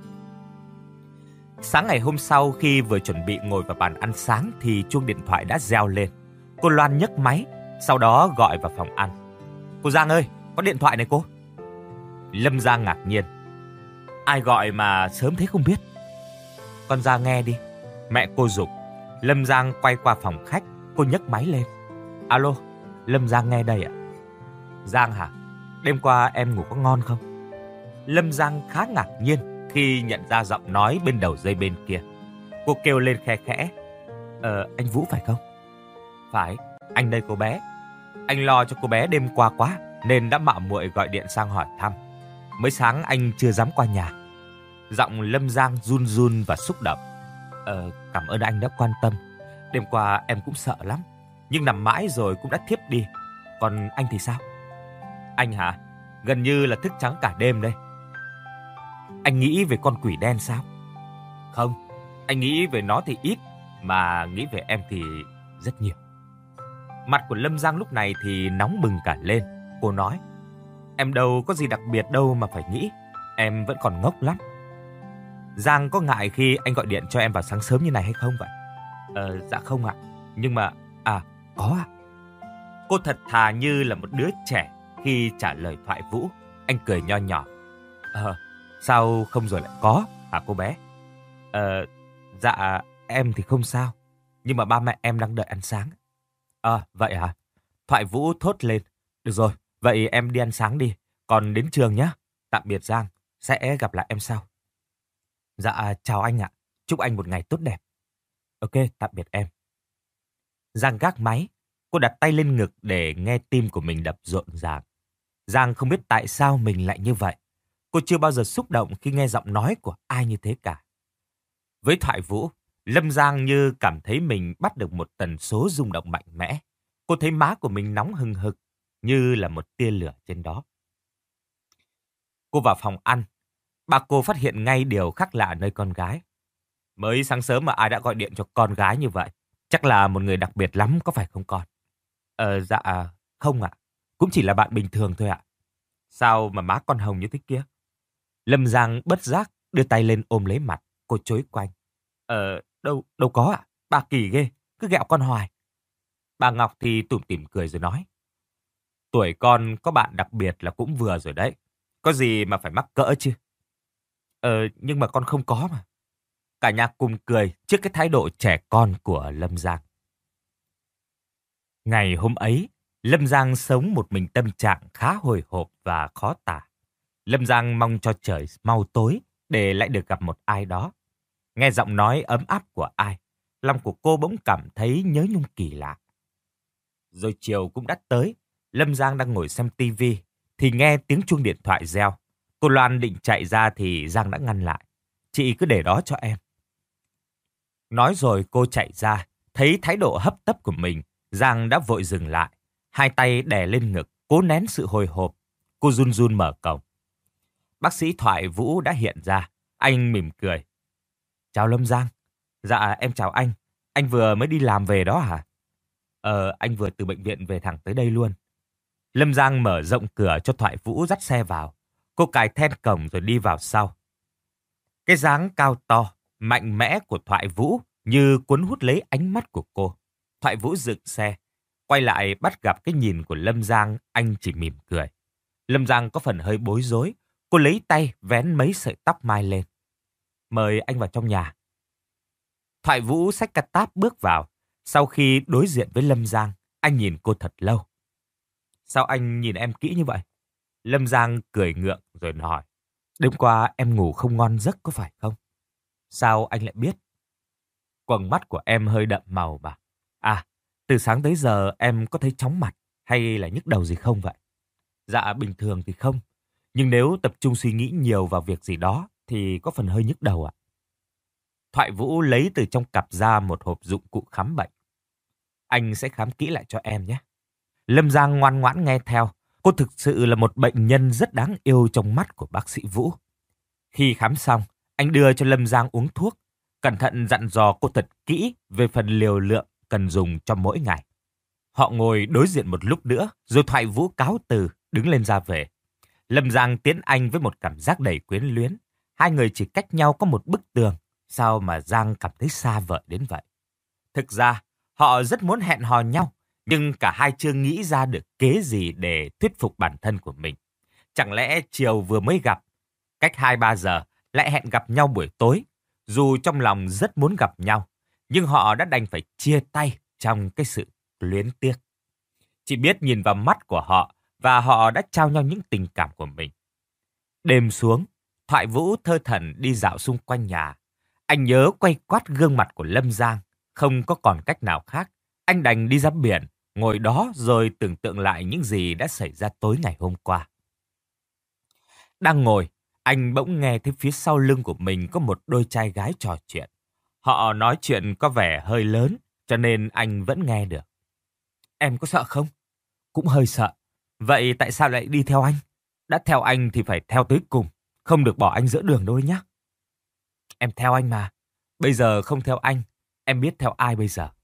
Sáng ngày hôm sau, khi vừa chuẩn bị ngồi vào bàn ăn sáng thì chuông điện thoại đã reo lên. Cô Loan nhấc máy, sau đó gọi vào phòng ăn. Cô Giang ơi, có điện thoại này cô. Lâm Giang ngạc nhiên. Ai gọi mà sớm thế không biết? Con ra nghe đi. Mẹ cô giục. Lâm Giang quay qua phòng khách, cô nhấc máy lên. Alo, Lâm Giang nghe đây ạ. Giang hả? Đêm qua em ngủ có ngon không? Lâm Giang khá ngạc nhiên khi nhận ra giọng nói bên đầu dây bên kia. Cô kêu lên khe khẽ. Ờ, anh Vũ phải không? Phải, anh đây cô bé. Anh lo cho cô bé đêm qua quá nên đã mạo muội gọi điện sang hỏi thăm. Mới sáng anh chưa dám qua nhà. Giọng Lâm Giang run run và xúc động. Ờ, cảm ơn anh đã quan tâm. Đêm qua em cũng sợ lắm, nhưng nằm mãi rồi cũng đã thiếp đi. Còn anh thì sao? Anh hả? Gần như là thức trắng cả đêm đây. Anh nghĩ về con quỷ đen sao? Không, anh nghĩ về nó thì ít, mà nghĩ về em thì rất nhiều. Mặt của Lâm Giang lúc này thì nóng bừng cả lên. Cô nói, em đâu có gì đặc biệt đâu mà phải nghĩ. Em vẫn còn ngốc lắm. Giang có ngại khi anh gọi điện cho em vào sáng sớm như này hay không vậy? Ờ, dạ không ạ. Nhưng mà, à, có ạ. Cô thật thà như là một đứa trẻ khi trả lời Thoại Vũ. Anh cười nho nhỏ. Ờ, sao không rồi lại có, hả cô bé? Ờ, dạ, em thì không sao. Nhưng mà ba mẹ em đang đợi ăn sáng. À, vậy hả? Thoại Vũ thốt lên. Được rồi, vậy em đi ăn sáng đi. Còn đến trường nhé. Tạm biệt Giang, sẽ gặp lại em sau. Dạ, chào anh ạ. Chúc anh một ngày tốt đẹp. Ok, tạm biệt em. Giang gác máy. Cô đặt tay lên ngực để nghe tim của mình đập rộn ràng. Giang không biết tại sao mình lại như vậy. Cô chưa bao giờ xúc động khi nghe giọng nói của ai như thế cả. Với Thoại Vũ, Lâm Giang như cảm thấy mình bắt được một tần số rung động mạnh mẽ. Cô thấy má của mình nóng hừng hực, như là một tia lửa trên đó. Cô vào phòng ăn. Bà cô phát hiện ngay điều khác lạ nơi con gái. Mới sáng sớm mà ai đã gọi điện cho con gái như vậy? Chắc là một người đặc biệt lắm, có phải không con? Ờ, dạ, không ạ. Cũng chỉ là bạn bình thường thôi ạ. Sao mà má con hồng như thế kia? Lâm Giang bất giác đưa tay lên ôm lấy mặt. Cô chối quanh. Ờ, đâu, đâu có ạ. Bà kỳ ghê, cứ ghẹo con hoài. Bà Ngọc thì tủm tỉm cười rồi nói. Tuổi con có bạn đặc biệt là cũng vừa rồi đấy. Có gì mà phải mắc cỡ chứ. Ờ, nhưng mà con không có mà. Cả nhà cùng cười trước cái thái độ trẻ con của Lâm Giang. Ngày hôm ấy, Lâm Giang sống một mình, tâm trạng khá hồi hộp và khó tả. Lâm Giang mong cho trời mau tối để lại được gặp một ai đó. Nghe giọng nói ấm áp của ai, lòng của cô bỗng cảm thấy nhớ nhung kỳ lạ. Rồi chiều cũng đã tới, Lâm Giang đang ngồi xem tivi thì nghe tiếng chuông điện thoại reo. Cô Loan định chạy ra thì Giang đã ngăn lại. Chị cứ để đó cho em. Nói rồi cô chạy ra, thấy thái độ hấp tấp của mình, Giang đã vội dừng lại. Hai tay đè lên ngực, cố nén sự hồi hộp. Cô run run mở cổng. Bác sĩ Thoại Vũ đã hiện ra. Anh mỉm cười. Chào Lâm Giang. Dạ em chào anh. Anh vừa mới đi làm về đó hả? Ờ, anh vừa từ bệnh viện về thẳng tới đây luôn. Lâm Giang mở rộng cửa cho Thoại Vũ dắt xe vào. Cô cài then cổng rồi đi vào sau. Cái dáng cao to, mạnh mẽ của Thoại Vũ như cuốn hút lấy ánh mắt của cô. Thoại Vũ dựng xe, quay lại bắt gặp cái nhìn của Lâm Giang, anh chỉ mỉm cười. Lâm Giang có phần hơi bối rối, cô lấy tay vén mấy sợi tóc mai lên. Mời anh vào trong nhà. Thoại Vũ xách cà táp bước vào. Sau khi đối diện với Lâm Giang, anh nhìn cô thật lâu. Sao anh nhìn em kỹ như vậy? Lâm Giang cười ngượng rồi hỏi. Đêm qua em ngủ không ngon giấc có phải không? Sao anh lại biết? Quầng mắt của em hơi đậm màu mà. À, từ sáng tới giờ em có thấy chóng mặt hay là nhức đầu gì không vậy? Dạ bình thường thì không. Nhưng nếu tập trung suy nghĩ nhiều vào việc gì đó thì có phần hơi nhức đầu ạ. Thoại Vũ lấy từ trong cặp ra một hộp dụng cụ khám bệnh. Anh sẽ khám kỹ lại cho em nhé. Lâm Giang ngoan ngoãn nghe theo. Cô thực sự là một bệnh nhân rất đáng yêu trong mắt của bác sĩ Vũ. Khi khám xong, anh đưa cho Lâm Giang uống thuốc. Cẩn thận dặn dò cô thật kỹ về phần liều lượng cần dùng cho mỗi ngày. Họ ngồi đối diện một lúc nữa, rồi Thoại Vũ cáo từ, đứng lên ra về. Lâm Giang tiễn anh với một cảm giác đầy quyến luyến. Hai người chỉ cách nhau có một bức tường. Sao mà Giang cảm thấy xa vời đến vậy? Thực ra, họ rất muốn hẹn hò nhau, nhưng cả hai chưa nghĩ ra được kế gì để thuyết phục bản thân của mình. Chẳng lẽ chiều vừa mới gặp, cách hai ba giờ lại hẹn gặp nhau buổi tối? Dù trong lòng rất muốn gặp nhau, nhưng họ đã đành phải chia tay trong cái sự luyến tiếc. Chỉ biết nhìn vào mắt của họ và họ đã trao nhau những tình cảm của mình. Đêm xuống, Thoại Vũ thơ thẩn đi dạo xung quanh nhà. Anh nhớ quay quát gương mặt của Lâm Giang, không có còn cách nào khác. Anh đành đi ra biển, ngồi đó rồi tưởng tượng lại những gì đã xảy ra tối ngày hôm qua. Đang ngồi, anh bỗng nghe thấy phía sau lưng của mình có một đôi trai gái trò chuyện. Họ nói chuyện có vẻ hơi lớn, cho nên anh vẫn nghe được. Em có sợ không? Cũng hơi sợ. Vậy tại sao lại đi theo anh? Đã theo anh thì phải theo tới cùng, không được bỏ anh giữa đường đâu nhé. Em theo anh mà. Bây giờ không theo anh, em biết theo ai bây giờ?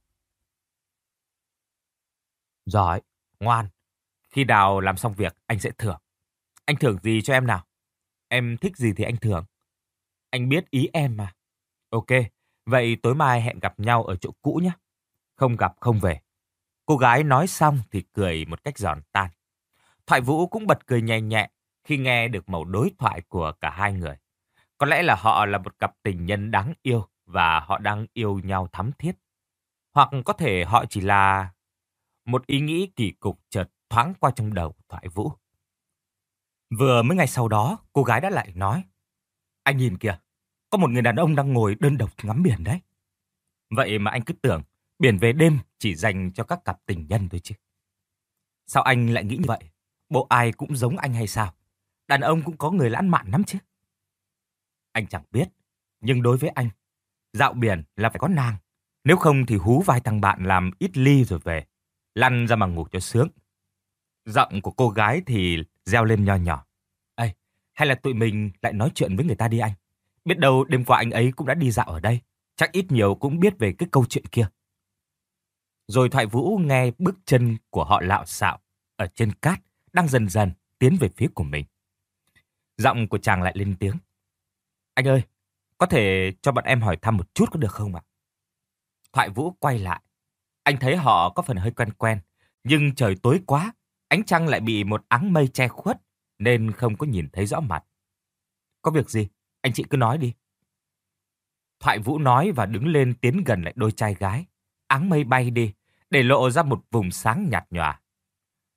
Giỏi, ngoan. Khi nào làm xong việc, anh sẽ thưởng. Anh thưởng gì cho em nào? Em thích gì thì anh thưởng. Anh biết ý em mà. Ok, vậy tối mai hẹn gặp nhau ở chỗ cũ nhé. Không gặp không về. Cô gái nói xong thì cười một cách giòn tan. Thoại Vũ cũng bật cười nhẹ nhẹ khi nghe được mẩu đối thoại của cả hai người. Có lẽ là họ là một cặp tình nhân đáng yêu và họ đang yêu nhau thắm thiết. Hoặc có thể họ chỉ là một ý nghĩ kỳ cục chợt thoáng qua trong đầu Thoại Vũ. Vừa mới ngày sau đó, cô gái đã lại nói. Anh nhìn kìa, có một người đàn ông đang ngồi đơn độc ngắm biển đấy. Vậy mà anh cứ tưởng biển về đêm chỉ dành cho các cặp tình nhân thôi chứ. Sao anh lại nghĩ như vậy? Bộ ai cũng giống anh hay sao? Đàn ông cũng có người lãng mạn lắm chứ. Anh chẳng biết, nhưng đối với anh, dạo biển là phải có nàng. Nếu không thì hú vai thằng bạn làm ít ly rồi về, lăn ra mà ngủ cho sướng. Giọng của cô gái thì reo lên nho nhỏ. Ê, hay là tụi mình lại nói chuyện với người ta đi anh. Biết đâu đêm qua anh ấy cũng đã đi dạo ở đây. Chắc ít nhiều cũng biết về cái câu chuyện kia. Rồi Thoại Vũ nghe bước chân của họ lạo xạo ở trên cát đang dần dần tiến về phía của mình. Giọng của chàng lại lên tiếng. Anh ơi, có thể cho bọn em hỏi thăm một chút có được không ạ? Thoại Vũ quay lại. Anh thấy họ có phần hơi quen quen, nhưng trời tối quá, ánh trăng lại bị một áng mây che khuất, nên không có nhìn thấy rõ mặt. Có việc gì? Anh chị cứ nói đi. Thoại Vũ nói và đứng lên tiến gần lại đôi trai gái. Áng mây bay đi, để lộ ra một vùng sáng nhạt nhòa.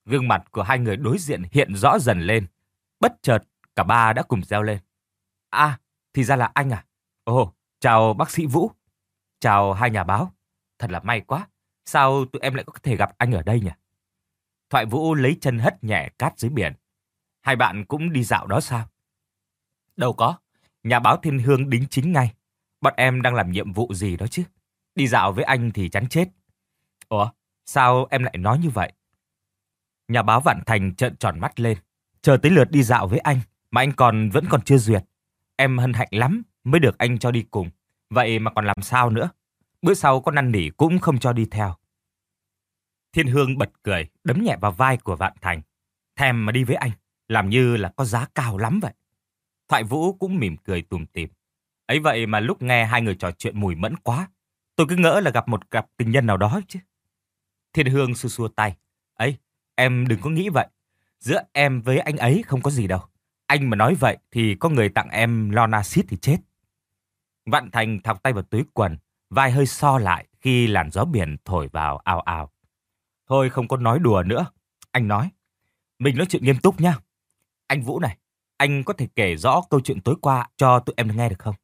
Gương mặt của hai người đối diện hiện rõ dần lên. Bất chợt, cả ba đã cùng reo lên. À, thì ra là anh à? Ồ, chào bác sĩ Vũ. Chào hai nhà báo. Thật là may quá. Sao tụi em lại có thể gặp anh ở đây nhỉ? Thoại Vũ lấy chân hất nhẹ cát dưới biển. Hai bạn cũng đi dạo đó sao? Đâu có. Nhà báo Thiên Hương đính chính ngay. Bọn em đang làm nhiệm vụ gì đó chứ. Đi dạo với anh thì chán chết. Ủa, sao em lại nói như vậy? Nhà báo Vạn Thành trợn tròn mắt lên. Chờ tới lượt đi dạo với anh, mà anh còn vẫn còn chưa duyệt. Em hân hạnh lắm mới được anh cho đi cùng. Vậy mà còn làm sao nữa? Bữa sau có năn nỉ cũng không cho đi theo. Thiên Hương bật cười, đấm nhẹ vào vai của Vạn Thành. Thèm mà đi với anh, làm như là có giá cao lắm vậy. Thoại Vũ cũng mỉm cười tủm tỉm. Ấy vậy mà lúc nghe hai người trò chuyện mùi mẫn quá, tôi cứ ngỡ là gặp một cặp tình nhân nào đó chứ. Thiên Hương xua xua tay. Ấy, em đừng có nghĩ vậy. Giữa em với anh ấy không có gì đâu. Anh mà nói vậy thì có người tặng em lon acid thì chết. Vạn Thành thọc tay vào túi quần, vai hơi so lại khi làn gió biển thổi vào ào ào. Thôi không có nói đùa nữa. Anh nói. Mình nói chuyện nghiêm túc nhá. Anh Vũ này, anh có thể kể rõ câu chuyện tối qua cho tụi em nghe được không?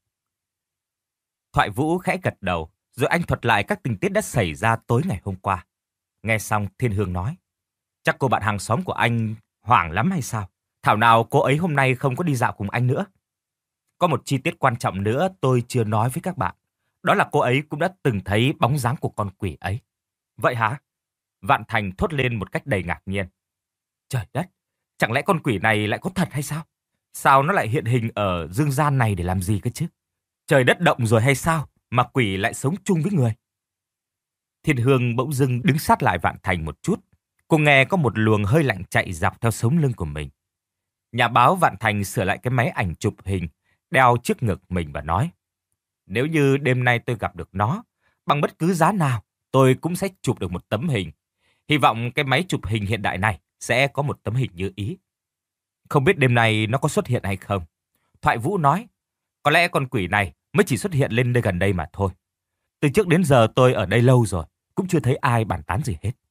Thoại Vũ khẽ gật đầu, rồi anh thuật lại các tình tiết đã xảy ra tối ngày hôm qua. Nghe xong Thiên Hương nói. Chắc cô bạn hàng xóm của anh hoảng lắm hay sao? Thảo nào cô ấy hôm nay không có đi dạo cùng anh nữa. Có một chi tiết quan trọng nữa tôi chưa nói với các bạn. Đó là cô ấy cũng đã từng thấy bóng dáng của con quỷ ấy. Vậy hả? Vạn Thành thốt lên một cách đầy ngạc nhiên. Trời đất, chẳng lẽ con quỷ này lại có thật hay sao? Sao nó lại hiện hình ở dương gian này để làm gì cơ chứ? Trời đất động rồi hay sao mà quỷ lại sống chung với người? Thiên Hương bỗng dưng đứng sát lại Vạn Thành một chút. Cô nghe có một luồng hơi lạnh chạy dọc theo sống lưng của mình. Nhà báo Vạn Thành sửa lại cái máy ảnh chụp hình, đeo trước ngực mình và nói. Nếu như đêm nay tôi gặp được nó, bằng bất cứ giá nào, tôi cũng sẽ chụp được một tấm hình. Hy vọng cái máy chụp hình hiện đại này sẽ có một tấm hình như ý. Không biết đêm nay nó có xuất hiện hay không? Thoại Vũ nói, có lẽ con quỷ này mới chỉ xuất hiện lên đây gần đây mà thôi. Từ trước đến giờ tôi ở đây lâu rồi, cũng chưa thấy ai bàn tán gì hết.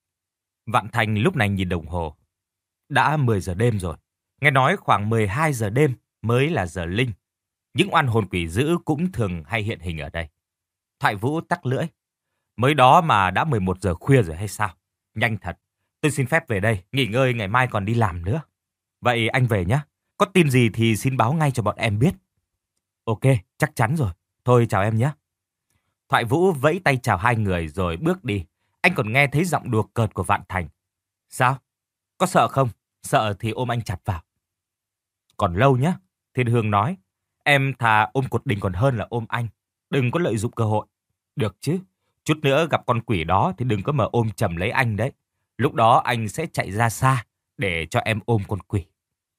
Vạn Thành lúc này nhìn đồng hồ. Đã mười giờ đêm rồi. Nghe nói khoảng mười hai giờ đêm mới là giờ linh. Những oan hồn quỷ dữ cũng thường hay hiện hình ở đây. Thoại Vũ tắc lưỡi. Mới đó mà đã mười một giờ khuya rồi hay sao? Nhanh thật. Tôi xin phép về đây, nghỉ ngơi ngày mai còn đi làm nữa. Vậy anh về nhé. Có tin gì thì xin báo ngay cho bọn em biết. Ok, chắc chắn rồi. Thôi chào em nhé. Thoại Vũ vẫy tay chào hai người rồi bước đi. Anh còn nghe thấy giọng đùa cợt của Vạn Thành. Sao? Có sợ không? Sợ thì ôm anh chặt vào. Còn lâu nhé. Thiên Hương nói. Em thà ôm cột đình còn hơn là ôm anh. Đừng có lợi dụng cơ hội. Được chứ. Chút nữa gặp con quỷ đó thì đừng có mà ôm chầm lấy anh đấy. Lúc đó anh sẽ chạy ra xa để cho em ôm con quỷ.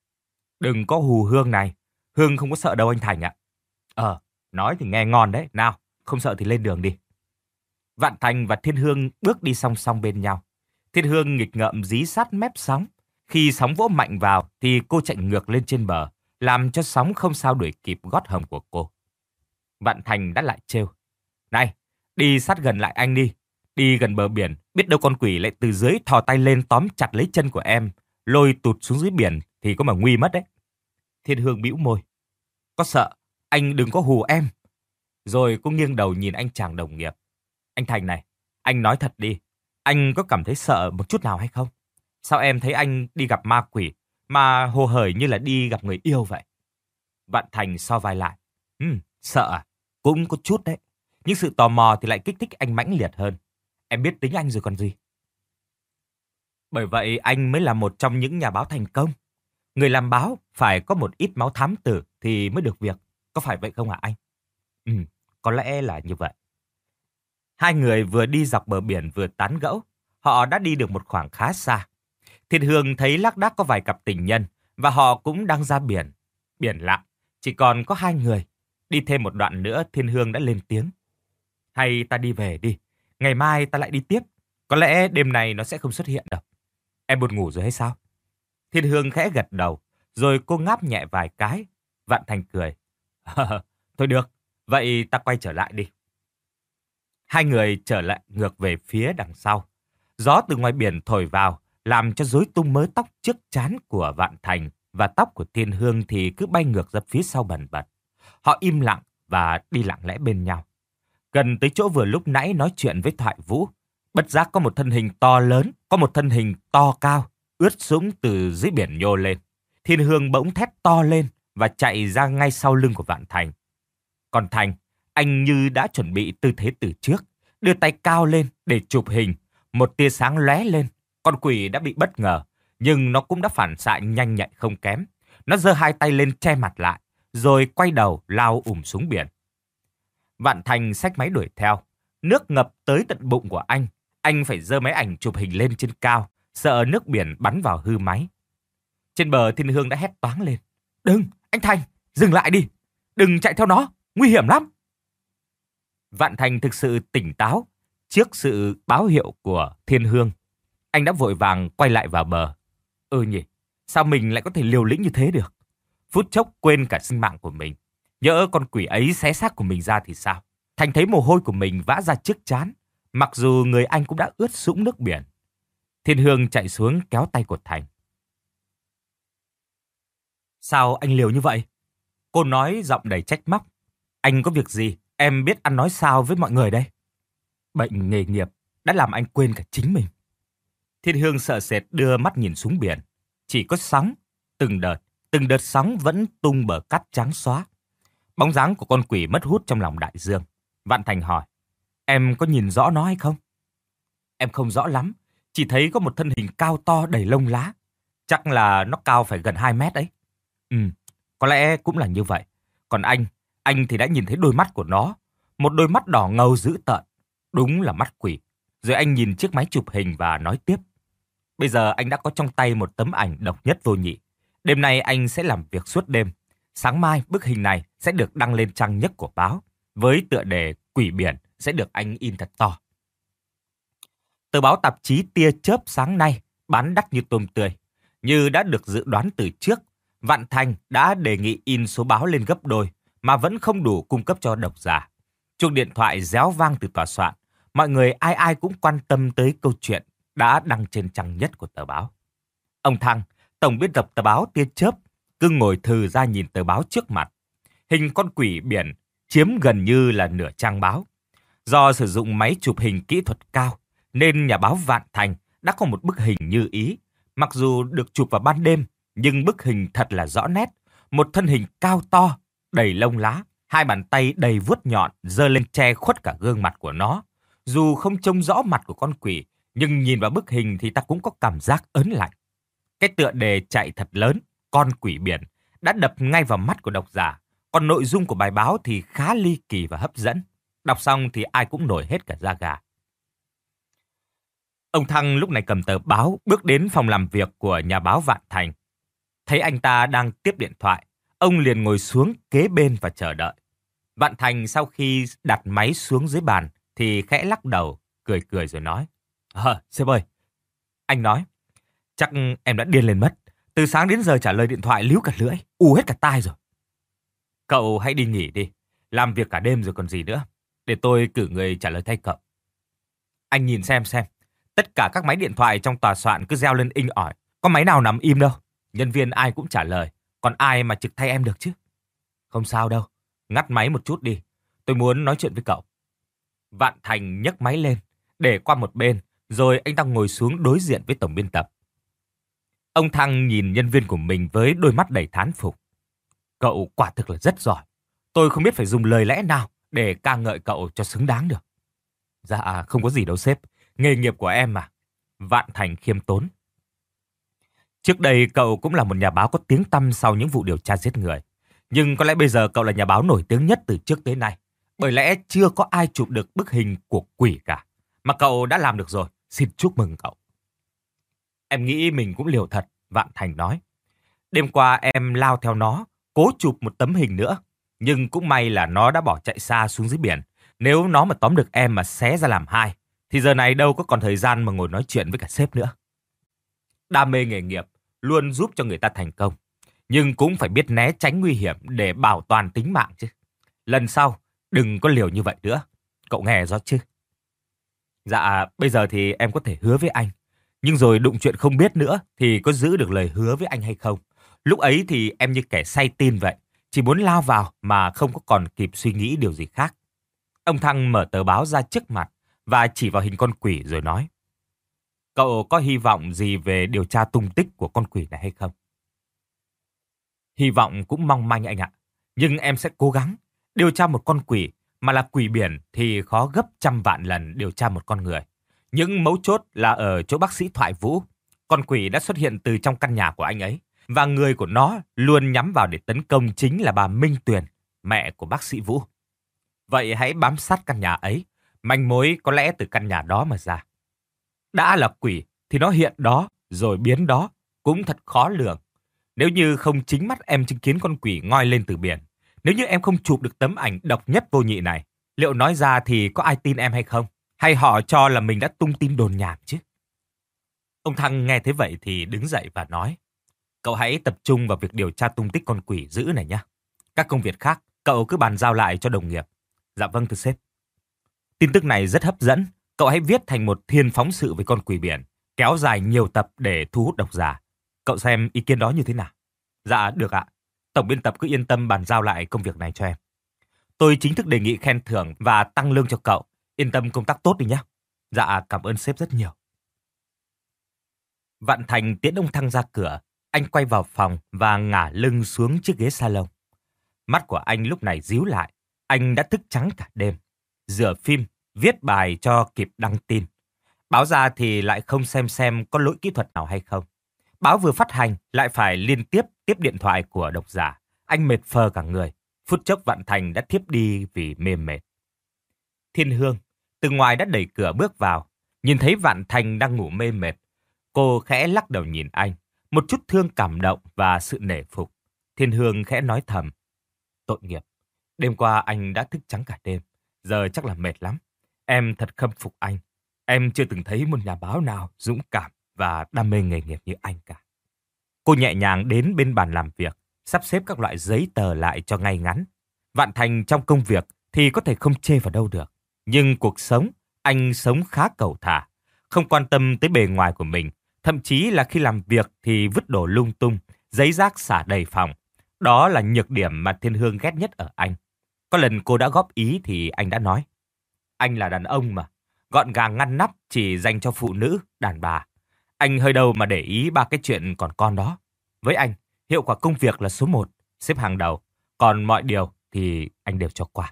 Đừng có hù Hương này. Hương không có sợ đâu anh Thành ạ. Ờ, nói thì nghe ngon đấy. Nào, không sợ thì lên đường đi. Vạn Thành và Thiên Hương bước đi song song bên nhau. Thiên Hương nghịch ngợm dí sát mép sóng. Khi sóng vỗ mạnh vào thì cô chạy ngược lên trên bờ, làm cho sóng không sao đuổi kịp gót hầm của cô. Vạn Thành đã lại trêu. Này, đi sát gần lại anh đi. Đi gần bờ biển, biết đâu con quỷ lại từ dưới thò tay lên tóm chặt lấy chân của em, lôi tụt xuống dưới biển thì có mà nguy mất đấy. Thiên Hương bĩu môi. Có sợ, anh đừng có hù em. Rồi cô nghiêng đầu nhìn anh chàng đồng nghiệp. Anh Thành này, anh nói thật đi. Anh có cảm thấy sợ một chút nào hay không? Sao em thấy anh đi gặp ma quỷ mà hồ hởi như là đi gặp người yêu vậy? Vạn Thành so vai lại. Ừ, sợ à? Cũng có chút đấy. Nhưng sự tò mò thì lại kích thích anh mãnh liệt hơn. Em biết tính anh rồi còn gì. Bởi vậy anh mới là một trong những nhà báo thành công. Người làm báo phải có một ít máu thám tử thì mới được việc. Có phải vậy không hả anh? Ừ, có lẽ là như vậy. Hai người vừa đi dọc bờ biển vừa tán gẫu. Họ đã đi được một khoảng khá xa. Thiên Hương thấy lác đác có vài cặp tình nhân và họ cũng đang ra biển. Biển lặng, chỉ còn có hai người. Đi thêm một đoạn nữa Thiên Hương đã lên tiếng. Hay ta đi về đi. Ngày mai ta lại đi tiếp. Có lẽ đêm này nó sẽ không xuất hiện đâu. Em buồn ngủ rồi hay sao? Thiên Hương khẽ gật đầu. Rồi cô ngáp nhẹ vài cái. Vạn Thành cười. Thôi được. Vậy ta quay trở lại đi. Hai người trở lại ngược về phía đằng sau. Gió từ ngoài biển thổi vào, làm cho rối tung mớ tóc trước trán của Vạn Thành và tóc của Thiên Hương thì cứ bay ngược ra phía sau bần bật. Họ im lặng và đi lặng lẽ bên nhau. Gần tới chỗ vừa lúc nãy nói chuyện với Thoại Vũ, bất giác có một thân hình to lớn, có một thân hình to cao, ướt sũng từ dưới biển nhô lên. Thiên Hương bỗng thét to lên và chạy ra ngay sau lưng của Vạn Thành. Còn Thành, anh như đã chuẩn bị tư thế từ trước, đưa tay cao lên để chụp hình. Một tia sáng lóe lên, con quỷ đã bị bất ngờ, nhưng nó cũng đã phản xạ nhanh nhạy không kém. Nó giơ hai tay lên che mặt lại, rồi quay đầu lao ùm xuống biển. Vạn Thành xách máy đuổi theo. Nước ngập tới tận bụng của anh. Anh phải giơ máy ảnh chụp hình lên trên cao, sợ nước biển bắn vào hư máy. Trên bờ Thiên Hương đã hét toáng lên. Đừng, anh Thành, dừng lại đi. Đừng chạy theo nó, nguy hiểm lắm. Vạn Thành thực sự tỉnh táo trước sự báo hiệu của Thiên Hương. Anh đã vội vàng quay lại vào bờ. Ừ nhỉ, sao mình lại có thể liều lĩnh như thế được? Phút chốc quên cả sinh mạng của mình. Nhỡ con quỷ ấy xé xác của mình ra thì sao? Thành thấy mồ hôi của mình vã ra trước trán, mặc dù người anh cũng đã ướt sũng nước biển. Thiên Hương chạy xuống kéo tay của Thành. Sao anh liều như vậy? Cô nói giọng đầy trách móc. Anh có việc gì, em biết ăn nói sao với mọi người đây? Bệnh nghề nghiệp đã làm anh quên cả chính mình. Thiên Hương sợ sệt đưa mắt nhìn xuống biển. Chỉ có sóng, từng đợt, từng đợt sóng vẫn tung bờ cát trắng xóa. Bóng dáng của con quỷ mất hút trong lòng đại dương. Vạn Thành hỏi, em có nhìn rõ nó hay không? Em không rõ lắm, chỉ thấy có một thân hình cao to đầy lông lá. Chắc là nó cao phải gần hai mét ấy. Ừ, có lẽ cũng là như vậy. Còn anh, anh thì đã nhìn thấy đôi mắt của nó. Một đôi mắt đỏ ngầu dữ tợn. Đúng là mắt quỷ. Rồi anh nhìn chiếc máy chụp hình và nói tiếp. Bây giờ anh đã có trong tay một tấm ảnh độc nhất vô nhị. Đêm nay anh sẽ làm việc suốt đêm. Sáng mai bức hình này sẽ được đăng lên trang nhất của báo. Với tựa đề Quỷ Biển sẽ được anh in thật to. Tờ báo tạp chí Tia Chớp sáng nay bán đắt như tôm tươi. Như đã được dự đoán từ trước, Vạn Thành đã đề nghị in số báo lên gấp đôi mà vẫn không đủ cung cấp cho độc giả. Chuông điện thoại réo vang từ tòa soạn. Mọi người ai ai cũng quan tâm tới câu chuyện đã đăng trên trang nhất của tờ báo. Ông Thăng, tổng biên tập tờ báo Tia Chớp, cứ ngồi thừ ra nhìn tờ báo trước mặt. Hình con quỷ biển chiếm gần như là nửa trang báo. Do sử dụng máy chụp hình kỹ thuật cao, nên nhà báo Vạn Thành đã có một bức hình như ý. Mặc dù được chụp vào ban đêm, nhưng bức hình thật là rõ nét. Một thân hình cao to, đầy lông lá, hai bàn tay đầy vuốt nhọn giơ lên che khuất cả gương mặt của nó. Dù không trông rõ mặt của con quỷ, nhưng nhìn vào bức hình thì ta cũng có cảm giác ớn lạnh. Cái tựa đề chạy thật lớn, con quỷ biển, đã đập ngay vào mắt của độc giả. Còn nội dung của bài báo thì khá ly kỳ và hấp dẫn. Đọc xong thì ai cũng nổi hết cả da gà. Ông Thăng lúc này cầm tờ báo bước đến phòng làm việc của nhà báo Vạn Thành. Thấy anh ta đang tiếp điện thoại, ông liền ngồi xuống kế bên và chờ đợi. Vạn Thành sau khi đặt máy xuống dưới bàn thì khẽ lắc đầu, cười cười rồi nói. Ờ, sếp ơi. Anh nói, chắc em đã điên lên mất. Từ sáng đến giờ trả lời điện thoại líu cả lưỡi, ù hết cả tai rồi. Cậu hãy đi nghỉ đi, làm việc cả đêm rồi còn gì nữa. Để tôi cử người trả lời thay cậu. Anh nhìn xem xem, tất cả các máy điện thoại trong tòa soạn cứ reo lên inh ỏi. Có máy nào nằm im đâu. Nhân viên ai cũng trả lời, còn ai mà trực thay em được chứ? Không sao đâu, ngắt máy một chút đi. Tôi muốn nói chuyện với cậu. Vạn Thành nhấc máy lên, để qua một bên, rồi anh ta ngồi xuống đối diện với tổng biên tập. Ông Thăng nhìn nhân viên của mình với đôi mắt đầy thán phục. Cậu quả thực là rất giỏi. Tôi không biết phải dùng lời lẽ nào để ca ngợi cậu cho xứng đáng được. Dạ, không có gì đâu sếp. Nghề nghiệp của em mà. Vạn Thành khiêm tốn. Trước đây cậu cũng là một nhà báo có tiếng tăm sau những vụ điều tra giết người. Nhưng có lẽ bây giờ cậu là nhà báo nổi tiếng nhất từ trước tới nay. Bởi lẽ chưa có ai chụp được bức hình của quỷ cả. Mà cậu đã làm được rồi. Xin chúc mừng cậu. Em nghĩ mình cũng liều thật, Vạn Thành nói. Đêm qua em lao theo nó, cố chụp một tấm hình nữa. Nhưng cũng may là nó đã bỏ chạy xa xuống dưới biển. Nếu nó mà tóm được em mà xé ra làm hai, thì giờ này đâu có còn thời gian mà ngồi nói chuyện với cả sếp nữa. Đam mê nghề nghiệp luôn giúp cho người ta thành công. Nhưng cũng phải biết né tránh nguy hiểm để bảo toàn tính mạng chứ. Lần sau, đừng có liều như vậy nữa. Cậu nghe rõ chứ? Dạ, bây giờ thì em có thể hứa với anh. Nhưng rồi đụng chuyện không biết nữa thì có giữ được lời hứa với anh hay không? Lúc ấy thì em như kẻ say tin vậy, chỉ muốn lao vào mà không có còn kịp suy nghĩ điều gì khác. Ông Thăng mở tờ báo ra trước mặt và chỉ vào hình con quỷ rồi nói: Cậu có hy vọng gì về điều tra tung tích của con quỷ này hay không? Hy vọng cũng mong manh anh ạ. Nhưng em sẽ cố gắng. Điều tra một con quỷ mà là quỷ biển thì khó gấp trăm vạn lần điều tra một con người. Những mấu chốt là ở chỗ bác sĩ Thoại Vũ. Con quỷ đã xuất hiện từ trong căn nhà của anh ấy. Và người của nó luôn nhắm vào để tấn công chính là bà Minh Tuyền, mẹ của bác sĩ Vũ. Vậy hãy bám sát căn nhà ấy. Manh mối có lẽ từ căn nhà đó mà ra. Đã là quỷ thì nó hiện đó rồi biến đó, cũng thật khó lường. Nếu như không chính mắt em chứng kiến con quỷ ngoi lên từ biển, nếu như em không chụp được tấm ảnh độc nhất vô nhị này, liệu nói ra thì có ai tin em hay không? Hay họ cho là mình đã tung tin đồn nhảm chứ? Ông Thăng nghe thế vậy thì đứng dậy và nói: Cậu hãy tập trung vào việc điều tra tung tích con quỷ dữ này nhé. Các công việc khác, cậu cứ bàn giao lại cho đồng nghiệp. Dạ vâng thưa sếp. Tin tức này rất hấp dẫn. Cậu hãy viết thành một thiên phóng sự về con quỷ biển, kéo dài nhiều tập để thu hút độc giả. Cậu xem ý kiến đó như thế nào? Dạ, được ạ. Tổng biên tập cứ yên tâm bàn giao lại công việc này cho em. Tôi chính thức đề nghị khen thưởng và tăng lương cho cậu. Yên tâm công tác tốt đi nhé. Dạ, cảm ơn sếp rất nhiều. Vạn Thành tiễn ông Thăng ra cửa. Anh quay vào phòng và ngả lưng xuống chiếc ghế salon. Mắt của anh lúc này díu lại. Anh đã thức trắng cả đêm. Rửa phim, viết bài cho kịp đăng tin. Báo ra thì lại không xem xem có lỗi kỹ thuật nào hay không. Báo vừa phát hành lại phải liên tiếp tiếp điện thoại của độc giả. Anh mệt phờ cả người. Phút chốc Vạn Thành đã thiếp đi vì mê mệt. Thiên Hương từ ngoài đã đẩy cửa bước vào. Nhìn thấy Vạn Thành đang ngủ mê mệt. Cô khẽ lắc đầu nhìn anh. Một chút thương cảm động và sự nể phục. Thiên Hương khẽ nói thầm: Tội nghiệp. Đêm qua anh đã thức trắng cả đêm. Giờ chắc là mệt lắm. Em thật khâm phục anh. Em chưa từng thấy một nhà báo nào dũng cảm và đam mê nghề nghiệp như anh cả. Cô nhẹ nhàng đến bên bàn làm việc, sắp xếp các loại giấy tờ lại cho ngay ngắn. Vạn Thành trong công việc thì có thể không chê vào đâu được. Nhưng cuộc sống, anh sống khá cẩu thả. Không quan tâm tới bề ngoài của mình. Thậm chí là khi làm việc thì vứt đồ lung tung, giấy rác xả đầy phòng. Đó là nhược điểm mà Thiên Hương ghét nhất ở anh. Có lần cô đã góp ý thì anh đã nói: Anh là đàn ông mà, gọn gàng ngăn nắp chỉ dành cho phụ nữ, đàn bà. Anh hơi đâu mà để ý ba cái chuyện còn con đó. Với anh, hiệu quả công việc là số một, xếp hàng đầu. Còn mọi điều thì anh đều cho qua.